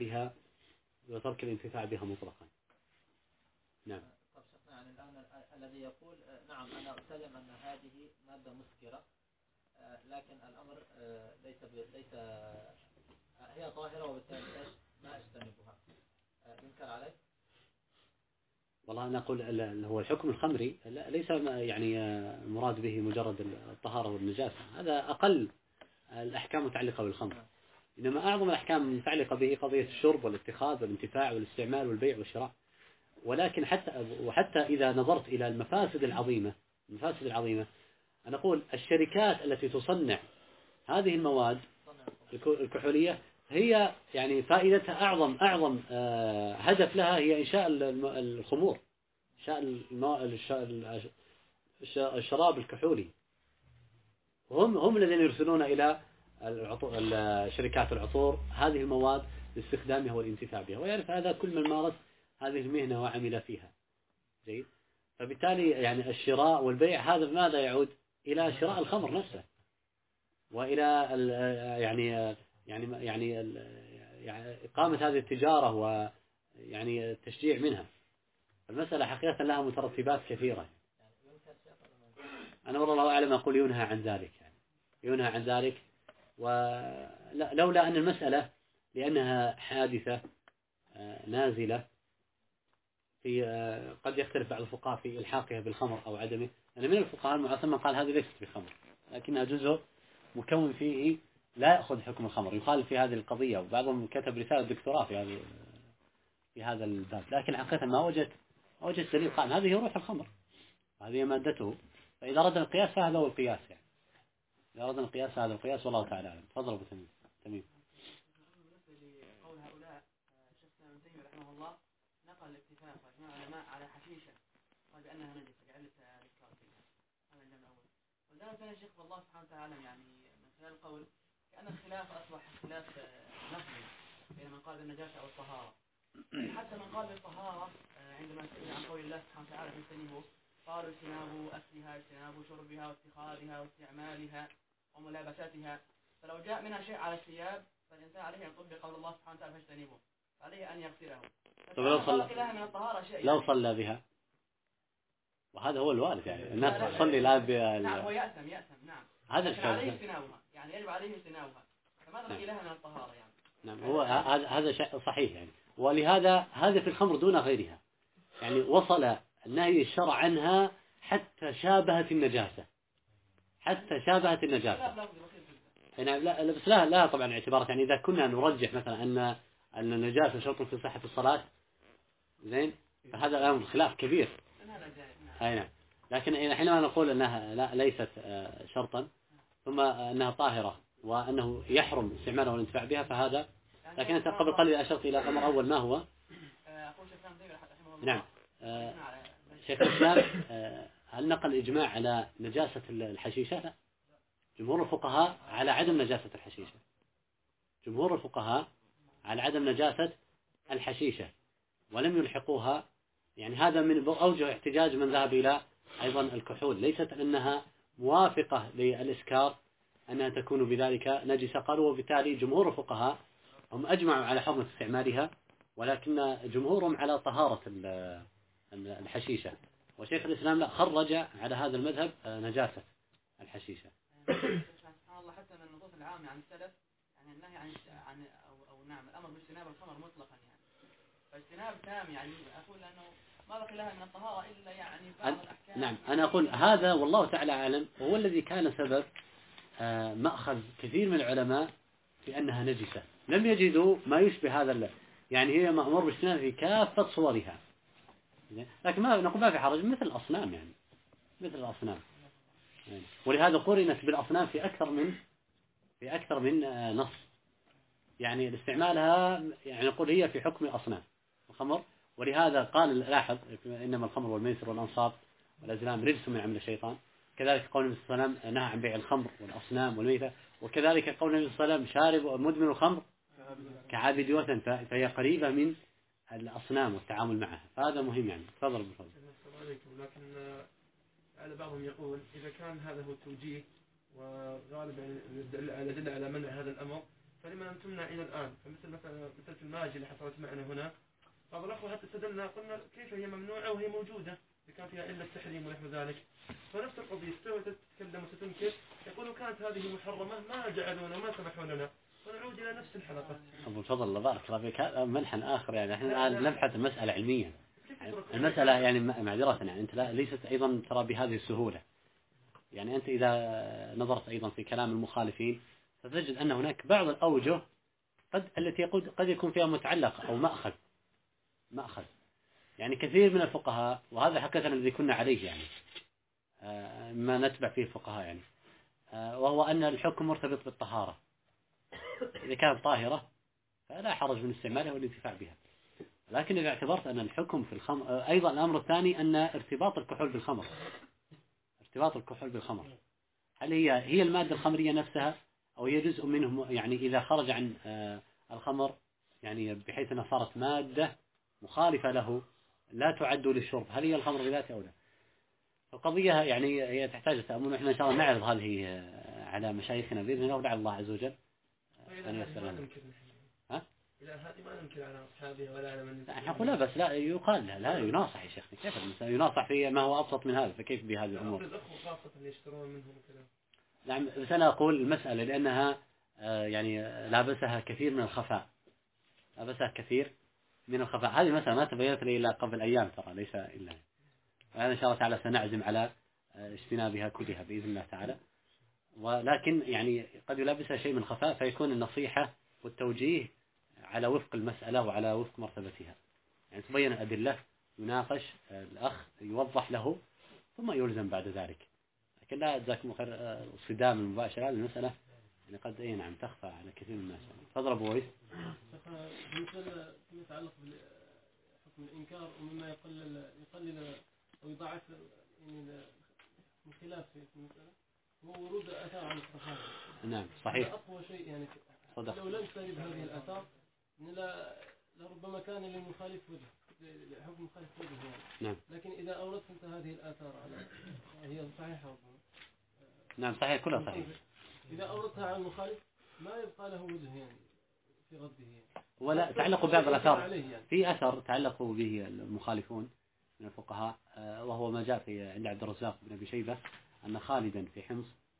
بها مطلقا. نعم. طب شيخنا يعني الآن الذي يقول نعم أنا أسلم أن هذه مادة مسكرة، لكن الأمر ليس هي طاهرة وبالتالي ما أجتنبها، ينكر عليه؟ والله أنا أقول هو الحكم الخمري ليس يعني مراد به مجرد الطهارة والنجاسة، هذا أقل الأحكام متعلقة بالخمر، إنما أعظم الأحكام المتعلقة به قضية الشرب والاتخاذ والانتفاع والاستعمال والبيع والشراء. ولكن حتى إذا نظرت إلى المفاسد العظيمة أنا أقول الشركات التي تصنع هذه المواد الكحولية هي يعني فائدتها أعظم هدف لها هي إنشاء الخمور، إنشاء الشراب الكحولي. هم الذين يرسلون إلى شركات العطور هذه المواد لاستخدامها والانتفاع بها، ويعرف هذا كل من مارس هذه المهنة وعمل فيها. جيد. فبالتالي يعني الشراء والبيع هذا بماذا يعود؟ إلى شراء الخمر نفسه، وإلى يعني إقامة هذه التجارة ويعني التشجيع منها. المسألة حقيقة لها مترتبات كثيرة. أنا والله الله أعلم أقول ينهى عن ذلك، يعني ينهى عن ذلك، ولولا أن المسألة لأنها حادثة نازلة في قد يختلف بعض الفقهاء في إلحاقها بالخمر أو عدمه. أنا من الفقهاء المعاصرين من قال هذه ليست بخمر، لكنها جزء مكون فيه لا يأخذ حكم الخمر، يخالف في هذه القضية، وبعضهم كتب رسالة دكتوراه في هذا الباب، لكن حقيقة ما وجدت دليل قائم. هذه روح الخمر، هذه مادته، فإذا أردنا القياس فهذا هو القياس، يعني إذا أردنا القياس هذا القياس، والله تعالى أعلم. تفضل أبو تميم. بالنسبة لقول هؤلاء شيخنا ابن تيمية رحمه الله نقل الاتفاق وإجماع العلماء على حشيشة، قال بأنها نجسة لعلة الإذكار فيها. هذا الجمع الأول. والجانب الثاني شيخ والله سبحانه وتعالى يعني من خلال القول كأن الخلاف أصبح خلاف لفظي بين من قال بالنجاسة أو الطهارة. حتى من قال بالطهارة عندما سئل عن قول الله سبحانه وتعالى في اجتنبوا قالوا اجتناب أكلها اجتناب شربها واتخاذها واستعمالها وملابساتها. فلو جاء منها شيء على الثياب فالإنسان عليه أن يطبق قول الله سبحانه وتعالى فاجتنبوه، عليه أن يغسله. لو صلى بها، وهذا هو الوارد، يعني الناس تصلي الآن نعم هو يأثم نعم هذا لكن عليه اجتنابها، يعني يجب عليه اجتنابها، فماذا بقي لها من الطهارة يعني؟ نعم، هو هذا شيء صحيح يعني. ولهذا هذا في الخمر دون غيرها، يعني وصل النهي الشرع عنها حتى شابهت النجاسة، حتى شابهت النجاسة. يعني لا بس لا طبعا اعتبارات، يعني إذا كنا نرجح مثلا أن النجاسة شرط في صحة الصلاة، زين، فهذا الأمر خلاف كبير. أي نعم. لكن حينما نقول أنها لا ليست شرطا، ثم أنها طاهرة وأنه يحرم استعمالها والانتفاع بها، فهذا. لكن أنت قبل قليل أشرت إلى أمر أول، ما هو؟ نعم. شيخ الإسلام هل نقل إجماع على نجاسة الحشيشة؟ لا. جمهور الفقهاء على عدم نجاسة الحشيشة. جمهور الفقهاء على عدم نجاسة الحشيشة ولم يلحقوها. يعني هذا من أوجه احتجاج من ذهب إلى أيضا الكحول، ليست أنها موافقة للإسكار أنها تكون بذلك نجسة. قالوا وبالتالي جمهور الفقهاء هم أجمعوا على حرمة استعمالها، ولكن جمهورهم على طهارة الحشيشة. وشيخ الإسلام لا، خرج على هذا المذهب نجاسة الحشيشة. سبحان الله، حتى من النصوص العامة عن السلف يعني النهي عن أو نعم الأمر باجتناب الخمر مطلقا، يعني فاجتناب تام، يعني أقول أنه ما بقي لها من الطهارة إلا يعني بعض الأحكام. نعم، أنا أقول هذا والله تعالى أعلم هو الذي كان سبب مأخذ كثير من العلماء في أنها نجسة. لم يجدوا ما يشبه هذا يعني هي مأمور باجتناب في كافة صورها، لكن ما نقول ما في حرج، مثل الأصنام، يعني مثل الأصنام. ولهذا قرنت بالأصنام في أكثر من نص، يعني استعمالها يعني نقول هي في حكم الأصنام الخمر. ولهذا قال لاحظ إنما الخمر والميسر والأنصاب والأزلام رجس من عمل الشيطان. كذلك قول النبي صلى الله عليه وسلم نهى عن بيع الخمر والأصنام والميتة. وكذلك قول النبي صلى الله عليه وسلم شارب مدمن الخمر كعابد وثن، فهي قريبة من الأصنام والتعامل معها، فهذا مهم يعني. تفضل بالفضل. لكن على بعضهم يقول إذا كان هذا هو التوجيه وغالبا الأدلة على منع هذا الأمر، فلما لم تمنع إلى الآن؟ مثل في الماجي اللي حصلت معنا هنا، بعض الأخوة حتى استدلنا قلنا كيف هي ممنوعة وهي موجودة إذا كان فيها إلا التحريم ونحو ذلك. فنفس القضية تتكلم وتتنكر، يقولوا كانت هذه محرمة ما جعلونا ما سمحوا لنا، ونعود إلى نفس الحلقة. أبو الفضل الله بارك الله فيك، هذا منحن آخر. يعني احنا الآن نبحث المسألة علميا، المسألة يعني معذرة، يعني أنت ليست أيضا ترى بهذه السهولة. يعني أنت إذا نظرت أيضا في كلام المخالفين ستجد أن هناك بعض الأوجه التي قد يكون فيها متعلق أو مأخذ. يعني كثير من الفقهاء، وهذا حقيقة الذي كنا عليه يعني ما نتبع فيه الفقهاء، يعني وهو أن الحكم مرتبط بالطهارة. إذا كانت طاهرة فلا حرج من استعمالها والانتفاع بها. لكن إذا اعتبرت أن الحكم في الخمر أيضا الأمر الثاني أن ارتباط الكحول بالخمر، هل هي المادة الخمرية نفسها أو هي جزء منه؟ يعني إذا خرج عن الخمر يعني بحيث أنها صارت مادة مخالفة له لا تعد للشرب، هل هي الخمر بذاتها أو لا؟ القضية يعني هي تحتاج تأمل، وإحنا إن شاء الله نعرض هذه على مشايخنا بإذن الله، ولعل الله عز وجل أن يسر لنا. إلى هذه ما ننكر على أصحابها ولا على من نقول لا، بس لا يقال لا يناصح يا شيخنا، كيف الإنسان يناصح في ما هو أبسط من هذا؟ فكيف بهذه الأمور؟ الأخوة خاصة اللي يشترون منهم كذا. نعم، بس أنا أقول المسألة لأنها يعني لابسها كثير من الخفاء، هذه مسألة ما تبينت لي إلا قبل أيام ترى، ليس إلا هذا. إن شاء الله تعالى سنعزم على اجتنابها كلها بإذن الله تعالى. ولكن يعني قد يلبسها شيء من خفاء، فيكون النصيحة والتوجيه على وفق المسألة وعلى وفق مرتبتها، يعني تبين الأدلة، يناقش الأخ، يوضح له، ثم يلزم بعد ذلك. لكن لا جزاكم خير الصدام المباشر هذه المسألة يعني قد نعم تخفى على كثير من الناس. تفضل أبو ويس. فيما يتعلق بحكم الإنكار ومما يقلل أو يضاعف يعني الخلاف في المسألة هو ورود أثار عن الصحابة. نعم صحيح. هذا أقوى شيء يعني. صدق. لو لم ترد هذه الآثار لربما كان للمخالف وجه، لحكم المخالف وجه يعني. نعم. لكن إذا أوردت أنت هذه الآثار هي صحيحة ربما. نعم صحيح، كلها صحيح. إذا أوردتها على المخالف ما يبقى له وجه يعني في رده يعني. ولا تعلقوا ببعض الآثار، في أثر تعلقوا به المخالفون من الفقهاء، وهو ما جاء في عند عبد الرزاق بن أبي شيبة أن خالدا في حمص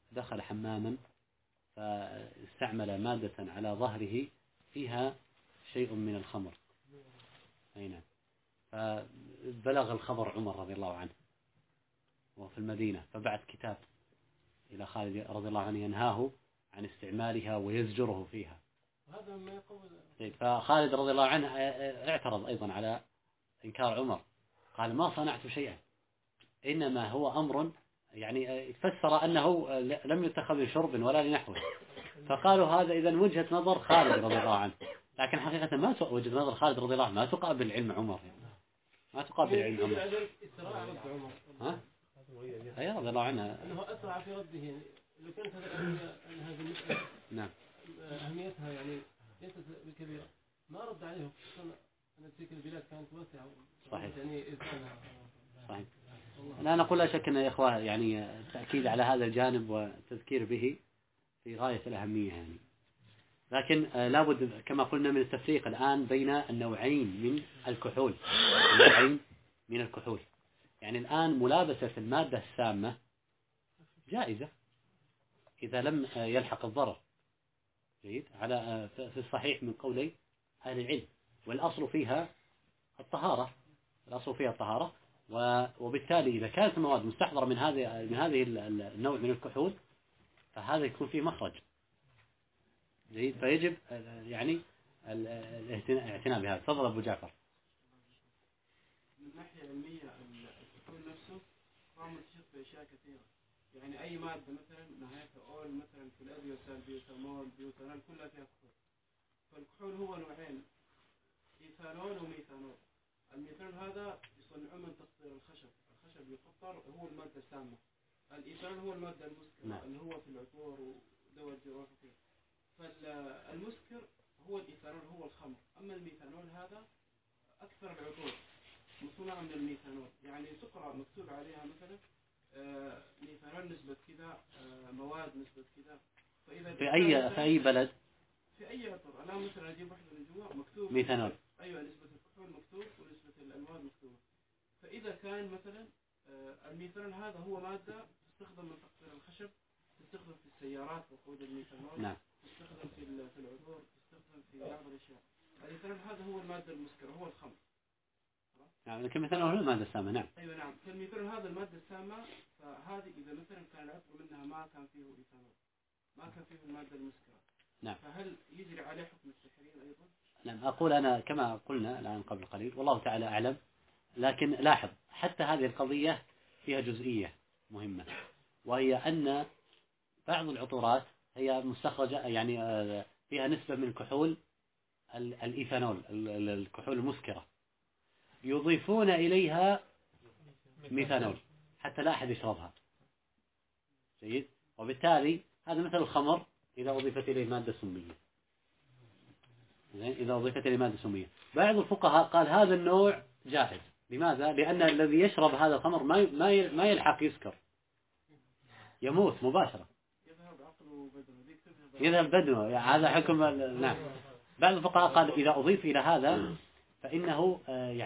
دخل حماما فاستعمل مادة على ظهره فيها شيء من الخمر. أي نعم. فبلغ الخبر عمر رضي الله عنه وهو في المدينة، فبعث كتاب إلى خالد رضي الله عنه ينهاه عن استعمالها ويزجره فيها. هذا ما يقول. فخالد رضي الله عنه اعترض أيضا على إنكار عمر، قال ما صنعت شيئا، إنما هو أمر يعني فسر أنه لم يتخذ لشرب ولا لنحوه. فقالوا هذا إذا وجهة نظر خالد رضي الله عنه، لكن حقيقة ما وجهة نظر خالد رضي الله عنه ما تقابل علم عمر، ما تقابل علم عمر. ها؟ هي رضي الله عنها أنه أسرع في رده، يعني لو كانت هذه المسألة نعم أهميتها يعني ليست بكبيرة ما رد عليه، خصوصا أن تلك البلاد كانت واسعة. صحيح. يعني إرسالها. صحيح. لا نقول لا شك أن يا إخوة يعني التأكيد على هذا الجانب والتذكير به في غاية الأهمية يعني. لكن لابد كما قلنا من التفريق الآن بين النوعين من الكحول. النوعين من الكحول يعني الآن ملابسة المادة السامة جائزة إذا لم يلحق الضرر. جيد. على في الصحيح من قولي أهل العلم، والأصل فيها الطهارة. الأصل فيها الطهارة، وبالتالي إذا كانت المواد مستحضرة من هذه النوع من الكحول فهذا يكون فيه مخرج. جيد. فيجب يعني الاعتناء بهذا. تفضل أبو جعفر. من ناحية علمية الكحول نفسه قام الشيخ بأشياء كثيرة، يعني أي مادة مثلا نهايتها أول مثلا في الأدوية بيوتامول بيوتانول كلها فيها كحول. فالكحول هو نوعين، إيثانول وميثانول. الميثانول هذا يصنعون من تقطير الخشب يقطر هو المادة السامة. الإيثانول هو المادة المسكرة اللي هو في العطور ودواء الجراح وكذا. فالمسكر هو الإيثانول هو الخمر. أما الميثانول هذا أكثر العطور مصنوعة من الميثانول، يعني تقرأ مكتوب عليها مثلا ميثانول نسبة كذا، مواد نسبة كذا. فإذا في أي بلد؟ في أي عطر. أنا مثلا أجيب واحدة من جوا مكتوب ميثانول. أيوة نسبة الكحول مكتوب ونسبة الأموال مكتوبة. فإذا كان مثلا الميثانول هذا هو مادة تستخدم من تقطير الخشب، تستخدم في السيارات وقود الميثانول. نعم. تستخدم في العطور، تستخدم في بعض الأشياء. الميثانول هذا هو المادة المسكرة هو الخمر. نعم. لكن الميثانول هو المادة السامة. نعم. أيوة نعم. فالميثانول هذا المادة السامة، فهذه إذا مثلا كان العطر منها ما كان فيه إيثانول، ما كان فيه المادة المسكرة. نعم. فهل يجري عليه حكم التحريم أيضا؟ نعم. أقول أنا كما قلنا الآن قبل قليل والله تعالى أعلم، لكن لاحظ حتى هذه القضية فيها جزئية مهمة، وهي أن بعض العطورات هي مستخرجة يعني فيها نسبة من الكحول الإيثانول الكحول المسكرة، يضيفون إليها ميثانول حتى لا أحد يشربها. جيد. وبالتالي هذا مثل الخمر إذا أضيفت إليه مادة سمية. إذا أضيفت إليه مادة سمية، بعض الفقهاء قال هذا النوع جائز. لماذا؟ لأن الذي يشرب هذا الخمر ما يلحق يسكر، يموت مباشرة، يذهب بدنه. هذا حكم. نعم. بعض الفقهاء قال إذا أضيف إلى هذا فإنه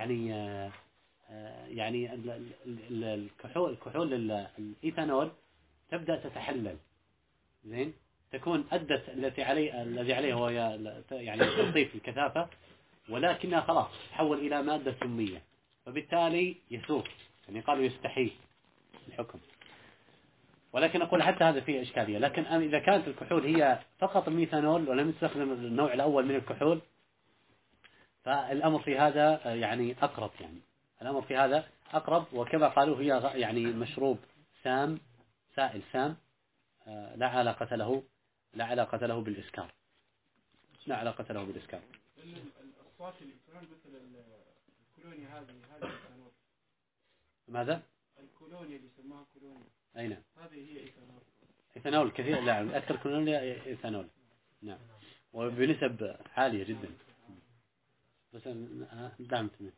يعني الكحول الإيثانول تبدأ تتحلل. زين. تكون أدت الذي عليه هو يعني تلطيف الكثافة، ولكنها خلاص تحول إلى مادة سمية، فبالتالي يسوق. يعني قالوا يستحيل الحكم. ولكن أقول حتى هذا فيه إشكالية. لكن إذا كانت الكحول هي فقط الميثانول ولم يستخدم النوع الأول من الكحول فالأمر في هذا يعني أقرب. يعني الأمر في هذا أقرب. وكما قالوا هي يعني مشروب سام، سائل سام، لا علاقة له بالإسكار. لا علاقة له بالإسكار. الصافي الإيثانول مثل الكولونيا هذه إيثانول. ماذا؟ الكولونيا اللي يسموها كولونيا. أي نعم. هذه هي إيثانول. إيثانول كثير. لا أكثر كولونيا إيثانول. نعم. وبنسب عالية جدا. بس دعمت منه.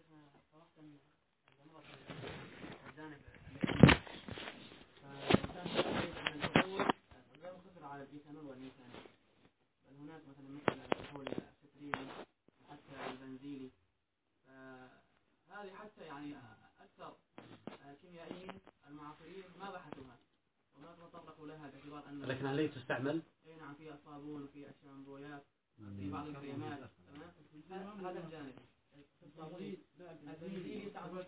على الإيثانول والميثانول، بل هناك مثلا الكحول الستريلي وحتى البنزيلي، هذه حتى يعني أكثر كيميائيين المعاصرين ما بحثوها، وما تطرقوا لها باعتبار أن لكن هل هي تستعمل؟ أي نعم، في الصابون وفي الشامبويات في بعض الكريمات. تمام، هذا الجانب. الصابون البنزين تعرف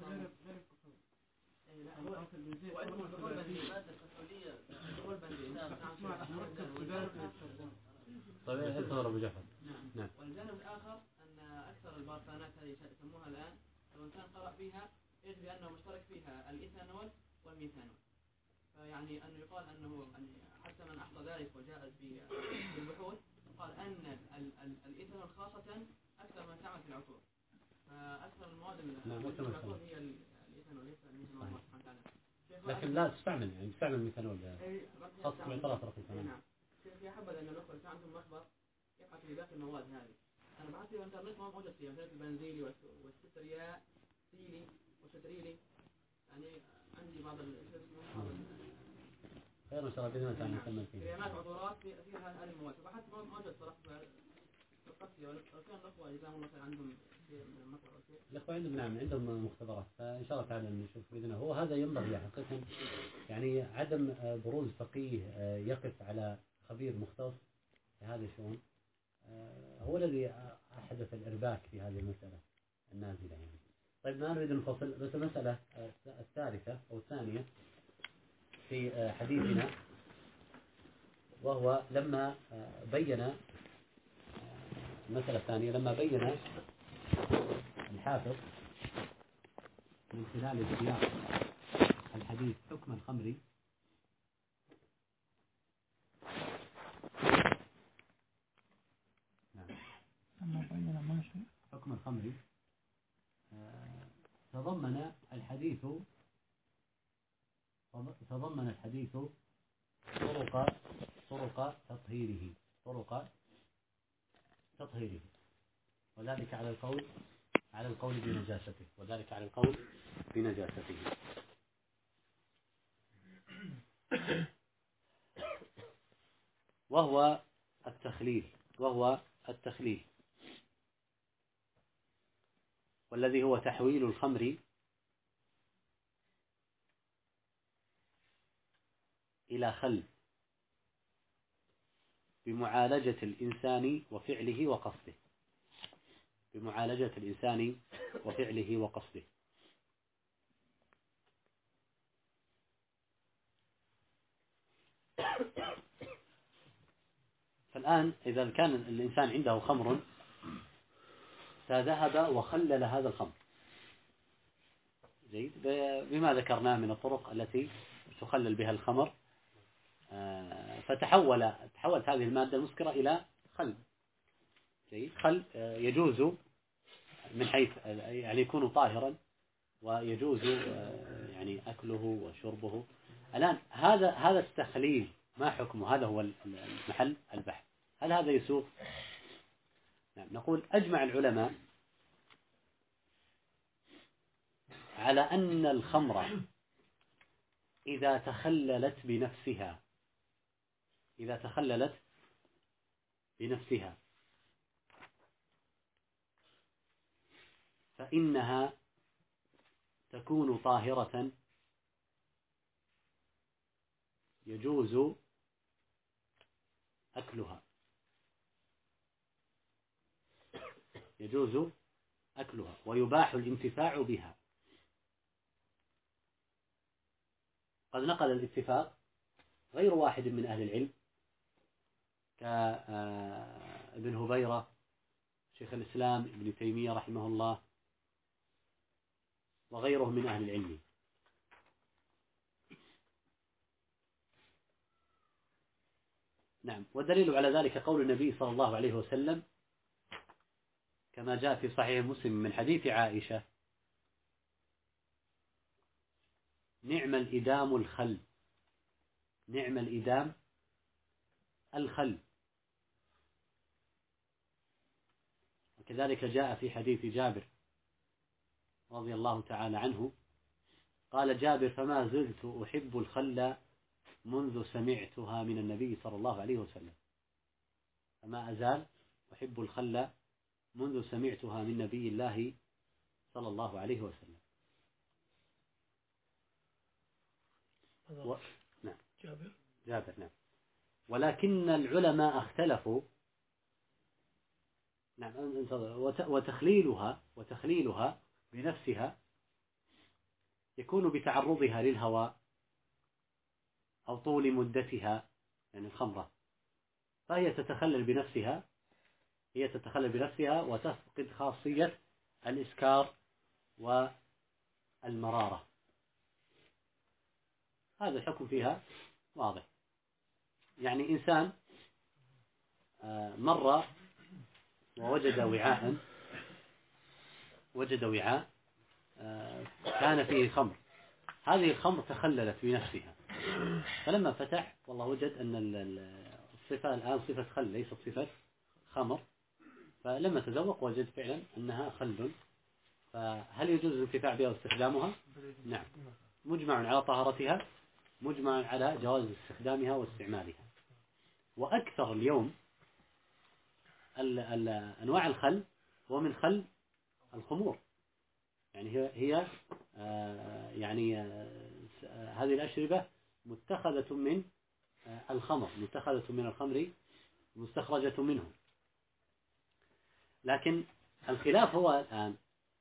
طيب انتظر ابو جعفر. نعم. والجانب الاخر ان اكثر البارفانات هذه يسموها الان لو الانسان قرأ فيها يجد بانه مشترك فيها الايثانول والميثانول. فيعني انه يقال انه حتى من احصى ذلك وجاء في البحوث قال ان الايثانول خاصه اكثر ما تعمل في العطور. فاكثر المواد اللي في العطور هي الايثانول ليس الميثانول الله سبحانه وتعالى. لكن لا تستعمل، يعني تستعمل الميثانول خاصة بالعطرات رقيقة. نعم. شيخ حبذا أن الأخوة في عندهم مخبر يبحث في باقي المواد هذه. أنا بحثت في الإنترنت ما موجود فيها، مثل البنزيلي والستريلي والستريلي. يعني عندي بعض خير إن شاء الله بإذن الله تعالى نكمل فيها. كريمات عطورات فيها هذه المواد، فبحثت ما موجود صراحة. فقط وكان الأخوة جزاهم الله خير عندهم شيء من المخبر أو شيء. الأخوة عندهم نعم عندهم مختبرات، فإن شاء الله تعالى نشوف بإذن الله. هو هذا ينبغي حقيقة، يعني عدم بروز فقيه يقف على خبير مختص في هذه الشؤون هو الذي أحدث الإرباك في هذه المسألة النازلة يعني. طيب ما نريد نفصل، بس المسألة الثالثة أو الثانية في حديثنا، وهو لما بين المسألة الثانية لما بين الحافظ من خلال سياق الحديث حكم الخمر حكم الخمر تضمن الحديث طرق تطهيره وذلك على القول بنجاسته وهو التخليل والذي هو تحويل الخمر إلى خل بمعالجة الإنسان وفعله وقصده. فالآن إذا كان الإنسان عنده خمر فذهب وخلل هذا الخمر جيد بما ذكرناه من الطرق التي تخلل بها الخمر، فتحولت هذه المادة المسكرة إلى خل جيد. خل يجوز من حيث يعني يكون طاهرا ويجوز يعني أكله وشربه. الآن هذا التخليل ما حكمه؟ هذا هو المحل البحث. هل هذا يسوق؟ نعم. نقول أجمع العلماء على أن الخمر إذا تخللت بنفسها فإنها تكون طاهرة يجوز أكلها ويباح الانتفاع بها. قد نقل الاتفاق غير واحد من أهل العلم كابن هبيرة شيخ الإسلام ابن تيمية رحمه الله وغيره من أهل العلم. نعم. والدليل على ذلك قول النبي صلى الله عليه وسلم كما جاء في صحيح مسلم من حديث عائشة: نعم الإدام الخل. وكذلك جاء في حديث جابر رضي الله تعالى عنه قال جابر: فما زلت أحب الخل منذ سمعتها من النبي صلى الله عليه وسلم. فما أزال أحب الخل منذ سمعتها من نبي الله صلى الله عليه وسلم. نعم. جابر نعم. ولكن العلماء اختلفوا نعم وتخليلها بنفسها يكون بتعرضها للهواء أو طول مدتها، يعني الخمرة، فهي تتخلل بنفسها وتفقد خاصية الإسكار والمرارة. هذا الحكم فيها واضح. يعني إنسان مر ووجد وعاء كان فيه خمر، هذه الخمر تخللت بنفسها، فلما فتح والله وجد أن الصفة الآن صفة خل ليست صفة خمر، فلما تذوق وجد فعلا أنها خل، فهل يجوز الانتفاع بها واستخدامها؟ نعم، مجمع على طهارتها، مجمع على جواز استخدامها واستعمالها. وأكثر اليوم أنواع الخل هو من خل الخمور، يعني هي هذه الأشربة متخذة من الخمر مستخرجة منه. لكن الخلاف هو الآن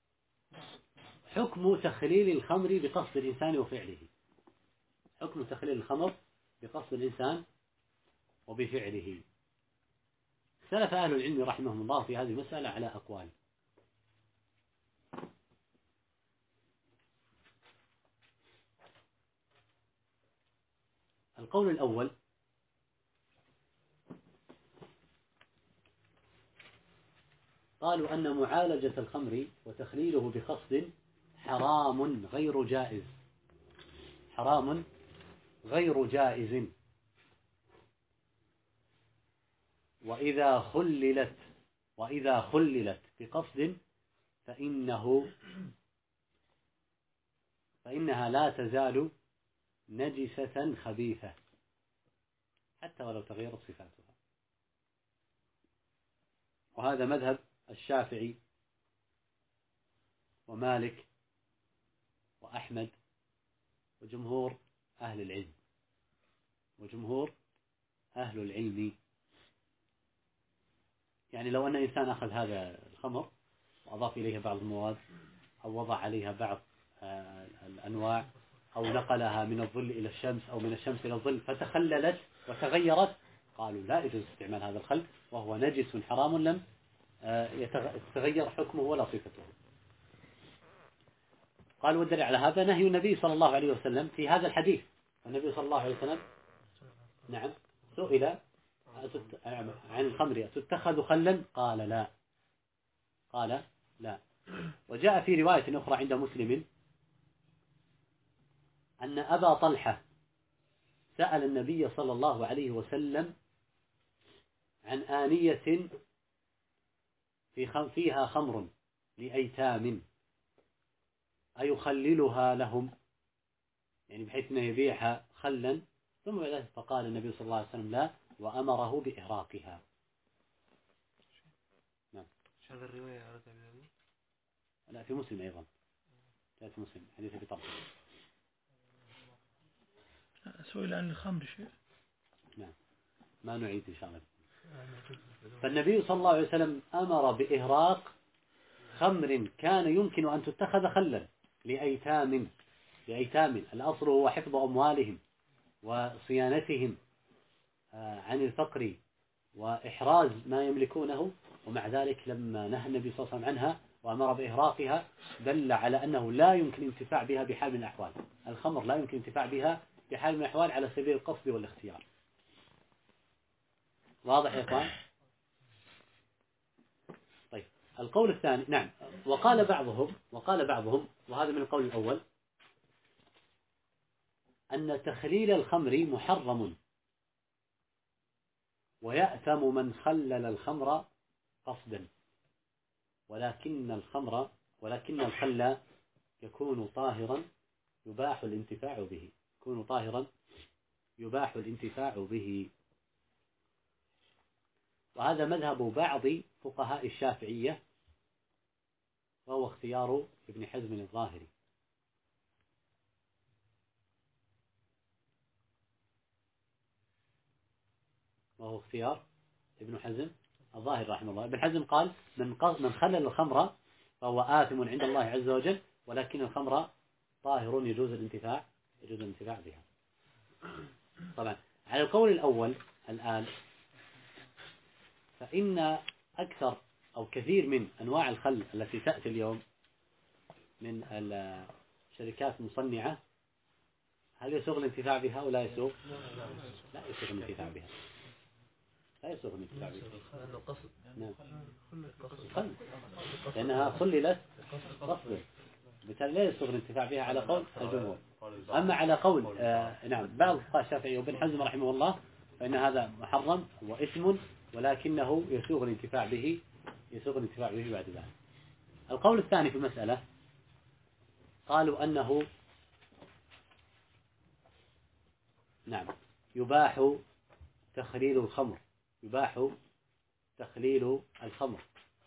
حكم تخليل الخمر بقصد الإنسان وفعله، حكم تخليل الخمر بقصد الإنسان وبفعله. اختلف أهل العلم رحمهم الله في هذه المسألة على أقوال. القول الأول قالوا أن معالجة الخمر وتخليله بقصد حرام غير جائز، وإذا خللت بقصد فإنها لا تزال نجسة خبيثة حتى ولو تغيرت صفاتها. وهذا مذهب الشافعي ومالك وأحمد وجمهور أهل العلم. يعني لو أن إنسان أخذ هذا الخمر وأضاف إليها بعض المواد أو وضع عليها بعض الأنواع أو نقلها من الظل إلى الشمس أو من الشمس إلى الظل فتخللت وتغيرت، قالوا لا يجوز استعمال هذا الخل، وهو نجس حرام لم يتغير حكمه ولا صفته. قال والدليل على هذا نهي النبي صلى الله عليه وسلم في هذا الحديث. النبي صلى الله عليه وسلم نعم سئل عن الخمر تتخذ خلا؟ قال لا. وجاء في رواية أخرى عند مسلم أن أبا طلحة سأل النبي صلى الله عليه وسلم عن آنية فيها خمر لأيتام أيخللها لهم، يعني بحيث أنه يبيعها خلا، ثم بعد ذلك فقال النبي صلى الله عليه وسلم لا، وأمره بإحراقها. نعم. هذا الرواية لا في مسلم أيضا، جاء في مسلم حديث أبي طلحة. سئل عن الخمر شيء. نعم ما نعيد إن شاء الله. فالنبي صلى الله عليه وسلم أمر بإهراق خمر كان يمكن أن تتخذ خلا لأيتام. الأصل هو حفظ أموالهم وصيانتهم عن الفقر وإحراز ما يملكونه، ومع ذلك لما نهى النبي صلى الله عليه وسلم عنها وأمر بإهراقها دل على أنه لا يمكن الانتفاع بها بحال من الأحوال. الخمر لا يمكن الانتفاع بها بحال من الأحوال على سبيل القصد والاختيار. واضح يا إخوان؟ طيب القول الثاني نعم. وقال بعضهم وهذا من القول الأول أن تخليل الخمر محرم ويأثم من خلل الخمر قصدا، ولكن الخل يكون طاهرا يباح الانتفاع به. وهذا مذهب بعض فقهاء الشافعية، وهو اختيار ابن حزم الظاهري. وهو اختيار ابن حزم الظاهر رحمه الله. ابن حزم قال من خلل الخمر فهو آثم عند الله عز وجل، ولكن الخمر طاهر يجوز الانتفاع بها. طبعا على القول الأول الآن، فإن أكثر أو كثير من أنواع الخل التي تأتي اليوم من الشركات المصنعة، هل يسوغ الانتفاع بها ولا يسوغ؟ لا يسوغ الانتفاع بها، نعم. خل لأنها خللت قصدا، بالتالي لا يسوغ الانتفاع بها على قول الجمهور. أما على قول نعم بعض الفقهاء الشافعي وابن حزم رحمه الله فإن هذا محرم وإثم، ولكنه يسوغ الانتفاع به بعد ذلك. القول الثاني في المسألة قالوا أنه نعم يباح تخليل الخمر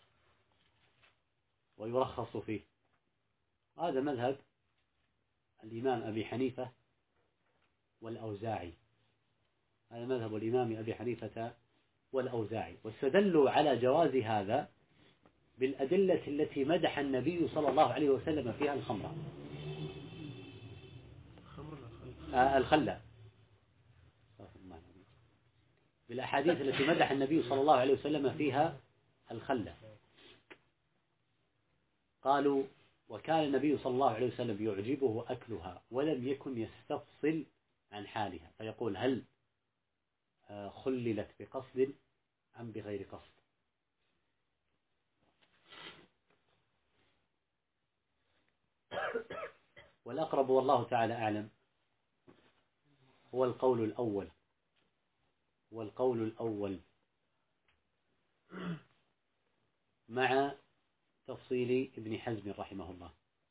ويرخص فيه. هذا مذهب الإمام أبي حنيفة والأوزاعي، واستدلوا على جواز هذا بالأدلة التي مدح النبي صلى الله عليه وسلم فيها الخمر الخلة، بالأحاديث التي مدح النبي صلى الله عليه وسلم فيها الخلة. قالوا وكان النبي صلى الله عليه وسلم يعجبه أكلها ولم يكن يستفصل عن حالها، فيقول هل خللت بقصد أم بغير قصد. والأقرب والله تعالى أعلم هو القول الأول مع تفصيل ابن حزم رحمه الله،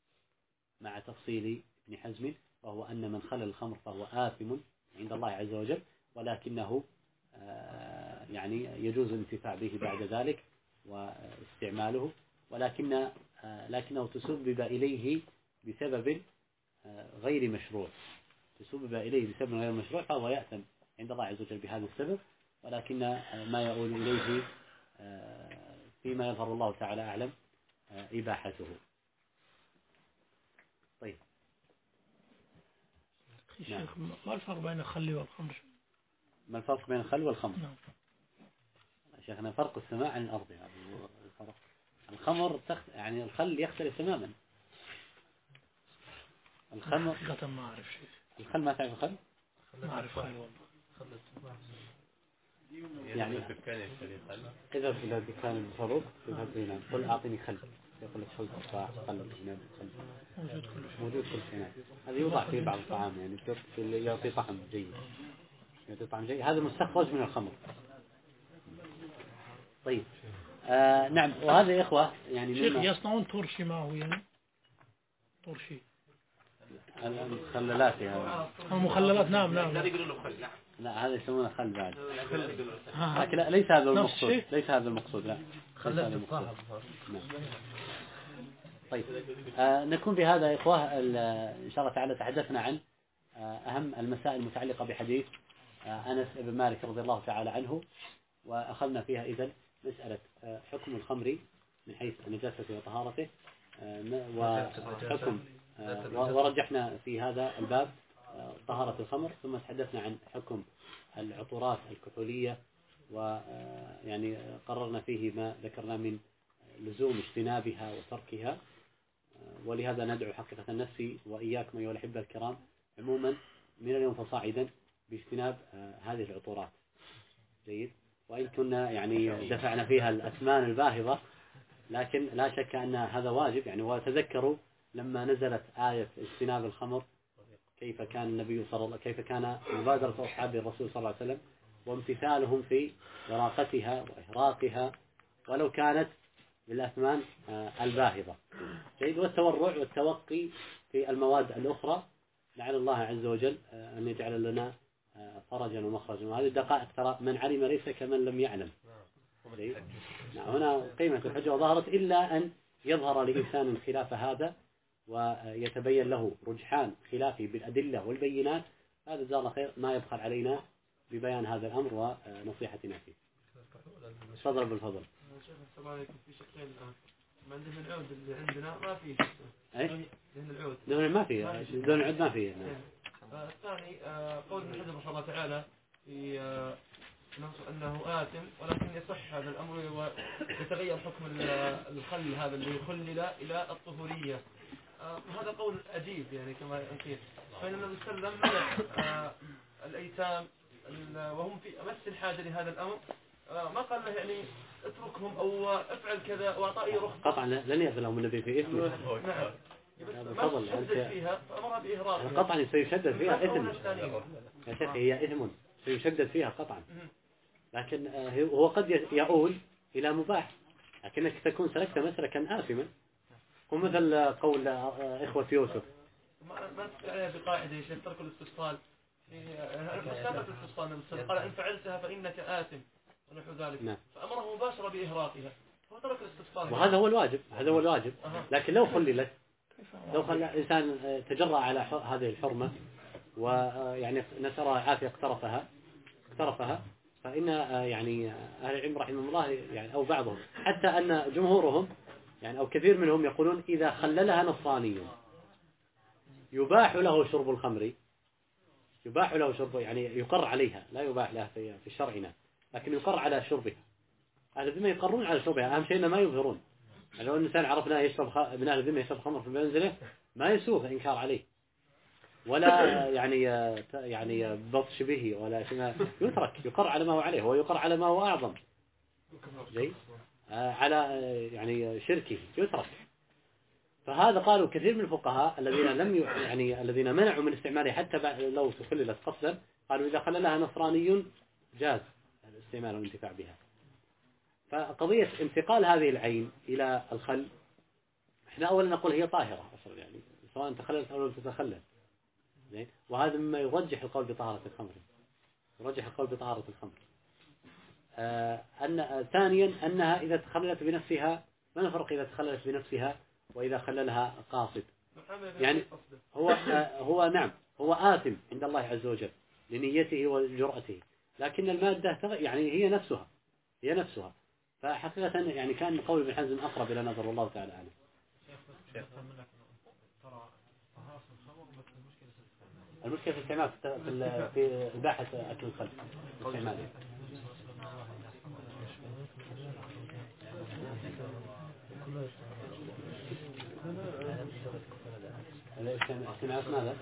وهو أن من خلل الخمر فهو آثم عند الله عز وجل، ولكنه يعني يجوز الانتفاع به بعد ذلك واستعماله، لكنه تسبب إليه بسبب غير مشروع، فهو يأثم عند الله عز وجل بهذا السبب، ولكن ما يؤول إليه فيما يظهر الله تعالى أعلم إباحته. طيب شيخ ما الفرق بين الخل والخمر؟ ما الفرق بين الخل والخمر؟ نعم شيخنا فرق السماء عن الأرض، يعني الفرق. الخمر يعني الخل يختلف تماما. الخمر حقيقة ما أعرف شيء. الخل ما تعرف الخل؟ ما أعرف خل والله. يعني اذهب إلى دكان المفروض تذهب هنا قل أعطني خل، يقول لك خل تفاح، خل عنب، موجود كل شيء. هذا يوضع في بعض الطعام، يعني يعطي طعم جيد. هذا مستخرج من الخمر. طيب نعم. وهذا يا إخوة يعني شيخ يصنعون ترشي ما هو يعني ترشي المخللات هذا المخللات. نعم لا هذا يسمونه خل بعد، لكن ليس هذا المقصود. لا خل التفاح. نعم. طيب نكون بهذا يا إخوة إن شاء الله تعالى تحدثنا عن أهم المسائل المتعلقة بحديث أنس بن مالك رضي الله تعالى عنه، وأخذنا فيها إذن مسألة حكم الخمر من حيث نجاسته وطهارته، وحكم ورجحنا في هذا الباب طهارة الخمر، ثم تحدثنا عن حكم العطورات الكحولية، ويعني قررنا فيه ما ذكرنا من لزوم اجتنابها وتركها. ولهذا ندعو حقيقة نفسي وإياكم أيها الأحبة الكرام عموما من اليوم فصاعدا باجتناب هذه العطورات. جيد. وإن كنا يعني دفعنا فيها الأثمان الباهظة، لكن لا شك أن هذا واجب يعني. وتذكروا لما نزلت آية اجتناب الخمر كيف كان مبادرة أصحاب الرسول صلى الله عليه وسلم وامتثالهم في إراقتها وإحراقها ولو كانت بالأثمان الباهظة. جيد. والتورع والتوقي في المواد الأخرى، لعل الله عز وجل أن يجعل لنا فرجا ومخرجا. وهذه الدقائق ترى من علم ليس كمن لم يعلم. هنا قيمة الحجة وظهرت، إلا أن يظهر لإنسان خلاف هذا ويتبين له رجحان خلافي بالأدلة والبينات، هذا جزاه الله خير ما يبخل علينا ببيان هذا الأمر ونصيحتنا فيه. تفضل بالفضل. شيخ السلام عليكم. في شقين الآن ما عندهم العود اللي عندنا ما فيه. أي؟ دهن العود. دهن ما فيه. دهن العود ما فيه. الثاني قول ابن حزم رحمه الله تعالى في أنه آثم، ولكن يصح هذا الأمر ويتغير حكم الخل هذا اللي يخلل إلى الطهورية. هذا قول أجيب يعني كما قيل. فإن النبي صلى الله عليه وسلم منع الأيتام وهم في أمس الحاجة لهذا الأمر، ما قال له يعني اتركهم أو افعل كذا وأعطائي رخصة. قطعا لن يأذن لهم النبي في إثم. نعم. بفضل شدد فيها فأمرها بإهراق. قطعا سيشدد فيها إثم يا شيخ، هي إثم سيشدد فيها قطعا، لكن هو قد يؤول إلى مباح، لكنك تكون سلكت مسلكا آثما. ومثل قول إخوة يوسف ما تفعل عليها بقاعدة يا شيخ ترك الاستفصال. مسافة الاستفصال قال إن فعلتها فإنك آثم ونحو ذلك. نعم. فأمره مباشرة بإهراقها، هو ترك الاستفصال. وهذا هو الواجب، هذا هو الواجب. لكن لو خللت، لو خلى الإنسان تجرأ على هذه الحرمة ويعني نسأل الله العافية اقترفها، فإن يعني أهل العلم رحمهم الله يعني أو بعضهم حتى أن جمهورهم يعني أو كثير منهم يقولون إذا خللها نصراني يباح له شرب الخمر، يباح له شرب يعني يقر عليها، لا يباح له في شرعنا، لكن يقر على شربها. أهل الذمة يقرون على شربها، أهم شيء إنه ما يظهرون. يعني لو الإنسان عرفنا يشرب من أهل الذمة يشرب خمر في منزله ما يسوغ إنكار عليه ولا يعني بطش به ولا شيء، يترك، يقر على ما هو عليه، هو يقر على ما هو أعظم زي على يعني شركه يترك. فهذا قالوا كثير من الفقهاء الذين لم يعني الذين منعوا من استعماله حتى لو تخللت قصدا، قالوا إذا خللها نصراني جاز الاستعمال والانتفاع بها. فقضية انتقال هذه العين إلى الخل، احنا أولا نقول هي طاهرة أصلا، يعني سواء تخللت أو لم تتخلل، وهذا مما يرجح القول بطهارة الخمر، يرجح القول بطهارة الخمر. ثانيا أنها إذا تخللت بنفسها، ما الفرق إذا تخللت بنفسها وإذا خللها قاصد؟ يعني هو نعم هو آثم عند الله عز وجل لنيته وجرأته، لكن المادة يعني هي نفسها. فحقيقة يعني كان قول ابن حزم أقرب إلى نظر الله تعالى عنه. المشكلة في الاستعمال في إباحة أكل الخل استعماله. الاستعمالات ماذا؟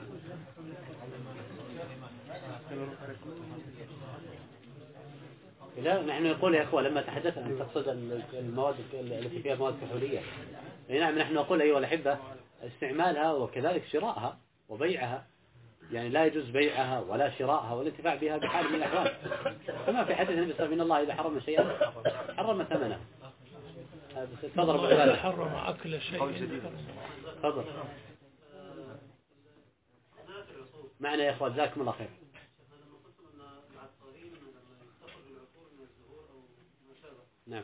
لا نحن نقول يا أخوة لما تحدثنا أن تقصد المواد التي فيها مواد كحولية، نعم نحن نقول أيها الأحبة استعمالها وكذلك شرائها وبيعها، يعني لا يجوز بيعها ولا شراءها ولا انتفاع بها بحال من الأحوال، كما في حديث النبي صلى الله عليه وسلم إن الله إذا حرم شيئا حرم ثمنه. تضرب إذا حرم أكل شيء تفضل معنا يا أخوة جزاكم الله خير. نعم.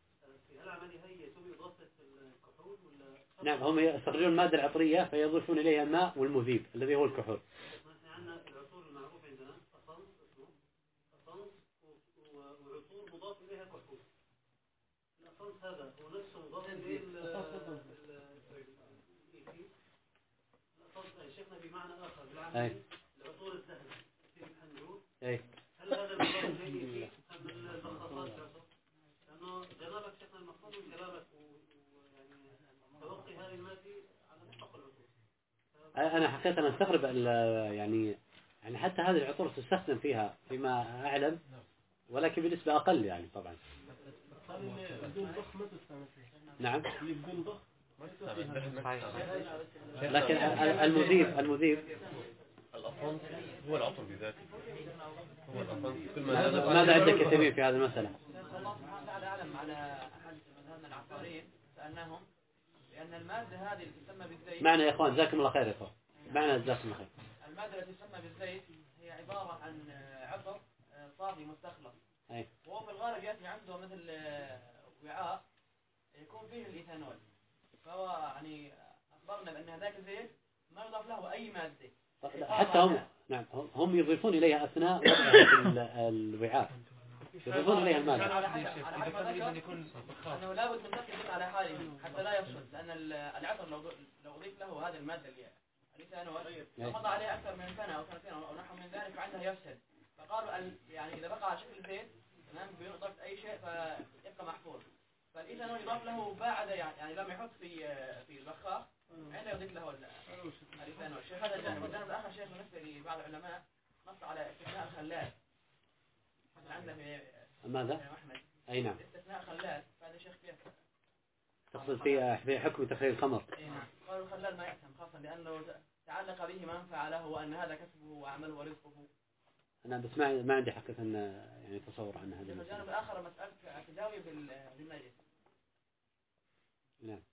نعم هم يستخرجون المادة العطرية فيضيفون إليها الماء والمذيب الذي هو الكحول. عندنا العطور المعروف عندنا الصنص اسمه الصنص وعطور مضاف إليها كحول. الصنص هذا هو نفسه مضاف إليه الصنص شيخنا بمعنى آخر بالعمل العطور الذهب في الحنجور. هل هذا المضاف إليه أم المخصصات العطور؟ لأنه جنابك شيخنا المقصود من كلامك توقي هذه المادة على مطلق العطور. أنا حقيقة أستغرب يعني حتى هذه العطور تستخدم فيها فيما أعلم، ولكن بنسبة أقل يعني طبعا. نعم. لكن المذيب الأصنص هو العطر بذاته، هو الأصنص. ماذا عندك يا تميم في هذه المسألة؟ الله سبحانه وتعالى أعلم على أحد مذهبنا العطارين سألناهم لأن المادة هذه اللي تسمى بالزيت. معنا يا إخوان جزاكم الله خير يا إخوان. معنا جزاكم الله خير. المادة التي تسمى بالزيت هي عبارة عن عطر صافي مستخلص. وهو في الغالب يأتي عنده مثل وعاء يكون فيه الإيثانول. فهو يعني أخبرنا بأن هذاك الزيت ما يضاف له أي مادة حتى هم نعم هم يضيفون إليها أثناء وضعها الوعاء، يضيفون إليها المادة. أنه لابد من ترك الجزء على حاله حتى لا يفسد، لأن العطر لو أضيف له هذه المادة اللي الإيثانول ومضى عليه أكثر من سنة أو سنتين أو نحو من ذلك فعنده يفسد. فقالوا يعني إذا بقى على شكل زيت تمام بدون إضافة أي شيء فيبقى محفوظ. فالإيثانول يضاف له بعد يعني لما يحط في البخاخ عندما يضيف له الإيثانول. الشيخ هذا الجانب. والجانب الآخر شيخ بالنسبة لبعض العلماء نص على استثناء الخلال. عندنا في ماذا؟ أحمد. أي نعم. استثناء خلال فهذا شيخ كيف؟ تقصد في حكم تخليل الخمر. أي نعم. قالوا الخلال ما يأثم خاصة لأنه تعلق به من فعله وأن هذا كسبه وعمله ورزقه. أنا بس ما عندي حقيقة يعني تصور عن هذا. الجانب الآخر مسألة التداوي بالنجس. نعم.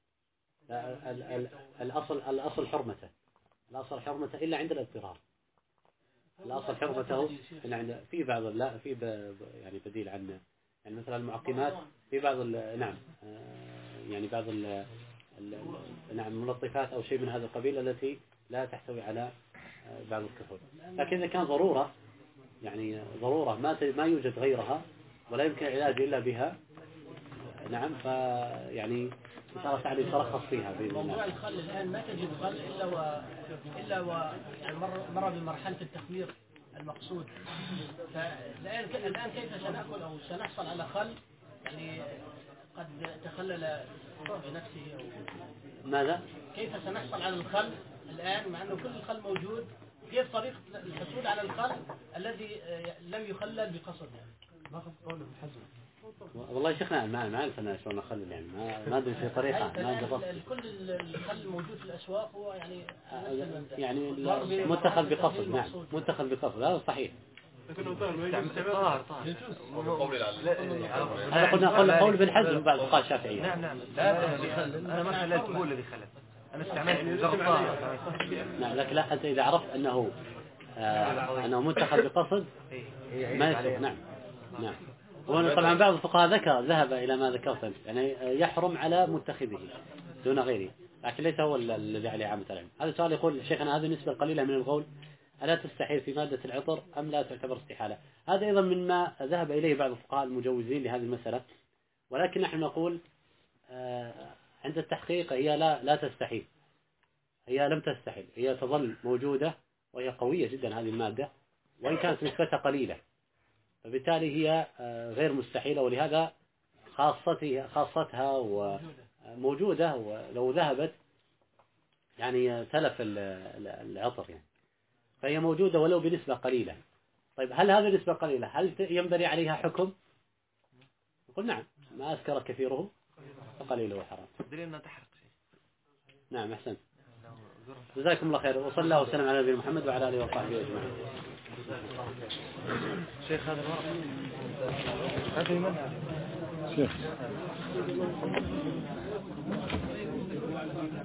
الأصل حرمته. الأصل حرمته إلا عند الاضطرار. الأصل حرمته إلا عند في بعض لا في يعني بديل عنه يعني مثلا المعقمات في بعض نعم يعني بعض نعم الملطفات أو شيء من هذا القبيل التي لا تحتوي على بعض الكحول. لكن إذا كان ضرورة يعني ضرورة ما يوجد غيرها ولا يمكن العلاج إلا بها نعم فيعني إن شاء الله تعالى يترخص فيها بإذن الله. موضوع الخل الآن ما تجد خل إلا يعني مر بمرحلة التخمير المقصود. فالآن كيف سنأكل أو سنحصل على خل يعني قد تخلل بنفسه أو ماذا؟ كيف سنحصل على الخل الآن مع أنه كل الخل موجود؟ كيف طريقة الحصول على الخل الذي لم يخلل بقصد يعني؟ ما خص قوله بالحزم. والله يا شيخنا ما أعرف أنا شلون أخلل يعني ما أدري في طريقة ما جربت. كل الخل الموجود في الأسواق هو يعني متخذ بقصد نعم متخذ بقصد هذا صحيح. هذا قلنا قول بالحزم بعد فقهاء الشافعية. نعم أنا ما خللت هو الذي خلل أنا استعملت جربتها. نعم لكن لا أنت إذا عرفت أنه متخذ بقصد ما يصير نعم. طبعا بعض الفقهاء ذهب إلى ما ذكرت أنت يعني يحرم على متخذه دون غيره لكن ليس هو الذي عليه عامة العلم. هذا السؤال يقول شيخنا هذه النسبة القليلة من الغول ألا تستحيل في مادة العطر أم لا تعتبر استحالة؟ هذا أيضا مما ذهب إليه بعض الفقهاء المجوزين لهذه المسألة ولكن نحن نقول عند التحقيق هي لا تستحيل. هي لم تستحيل هي تظل موجودة وهي قوية جدا هذه المادة وإن كانت نسبتها قليلة فبالتالي هي غير مستحيلة ولهذا خاصتها وموجودة ولو ذهبت يعني تلف العطر يعني فهي موجودة ولو بنسبة قليلة. طيب هل هذه النسبة قليلة هل ينبني عليها حكم؟ نقول نعم ما أسكر كثيره فقليله حرام. دليل ما تحرق نعم أحسنت. جزاكم الله خير وصلى الله وسلم على نبينا محمد وعلى آله وصحبه أجمعين. شيخ هذا الورق شيخ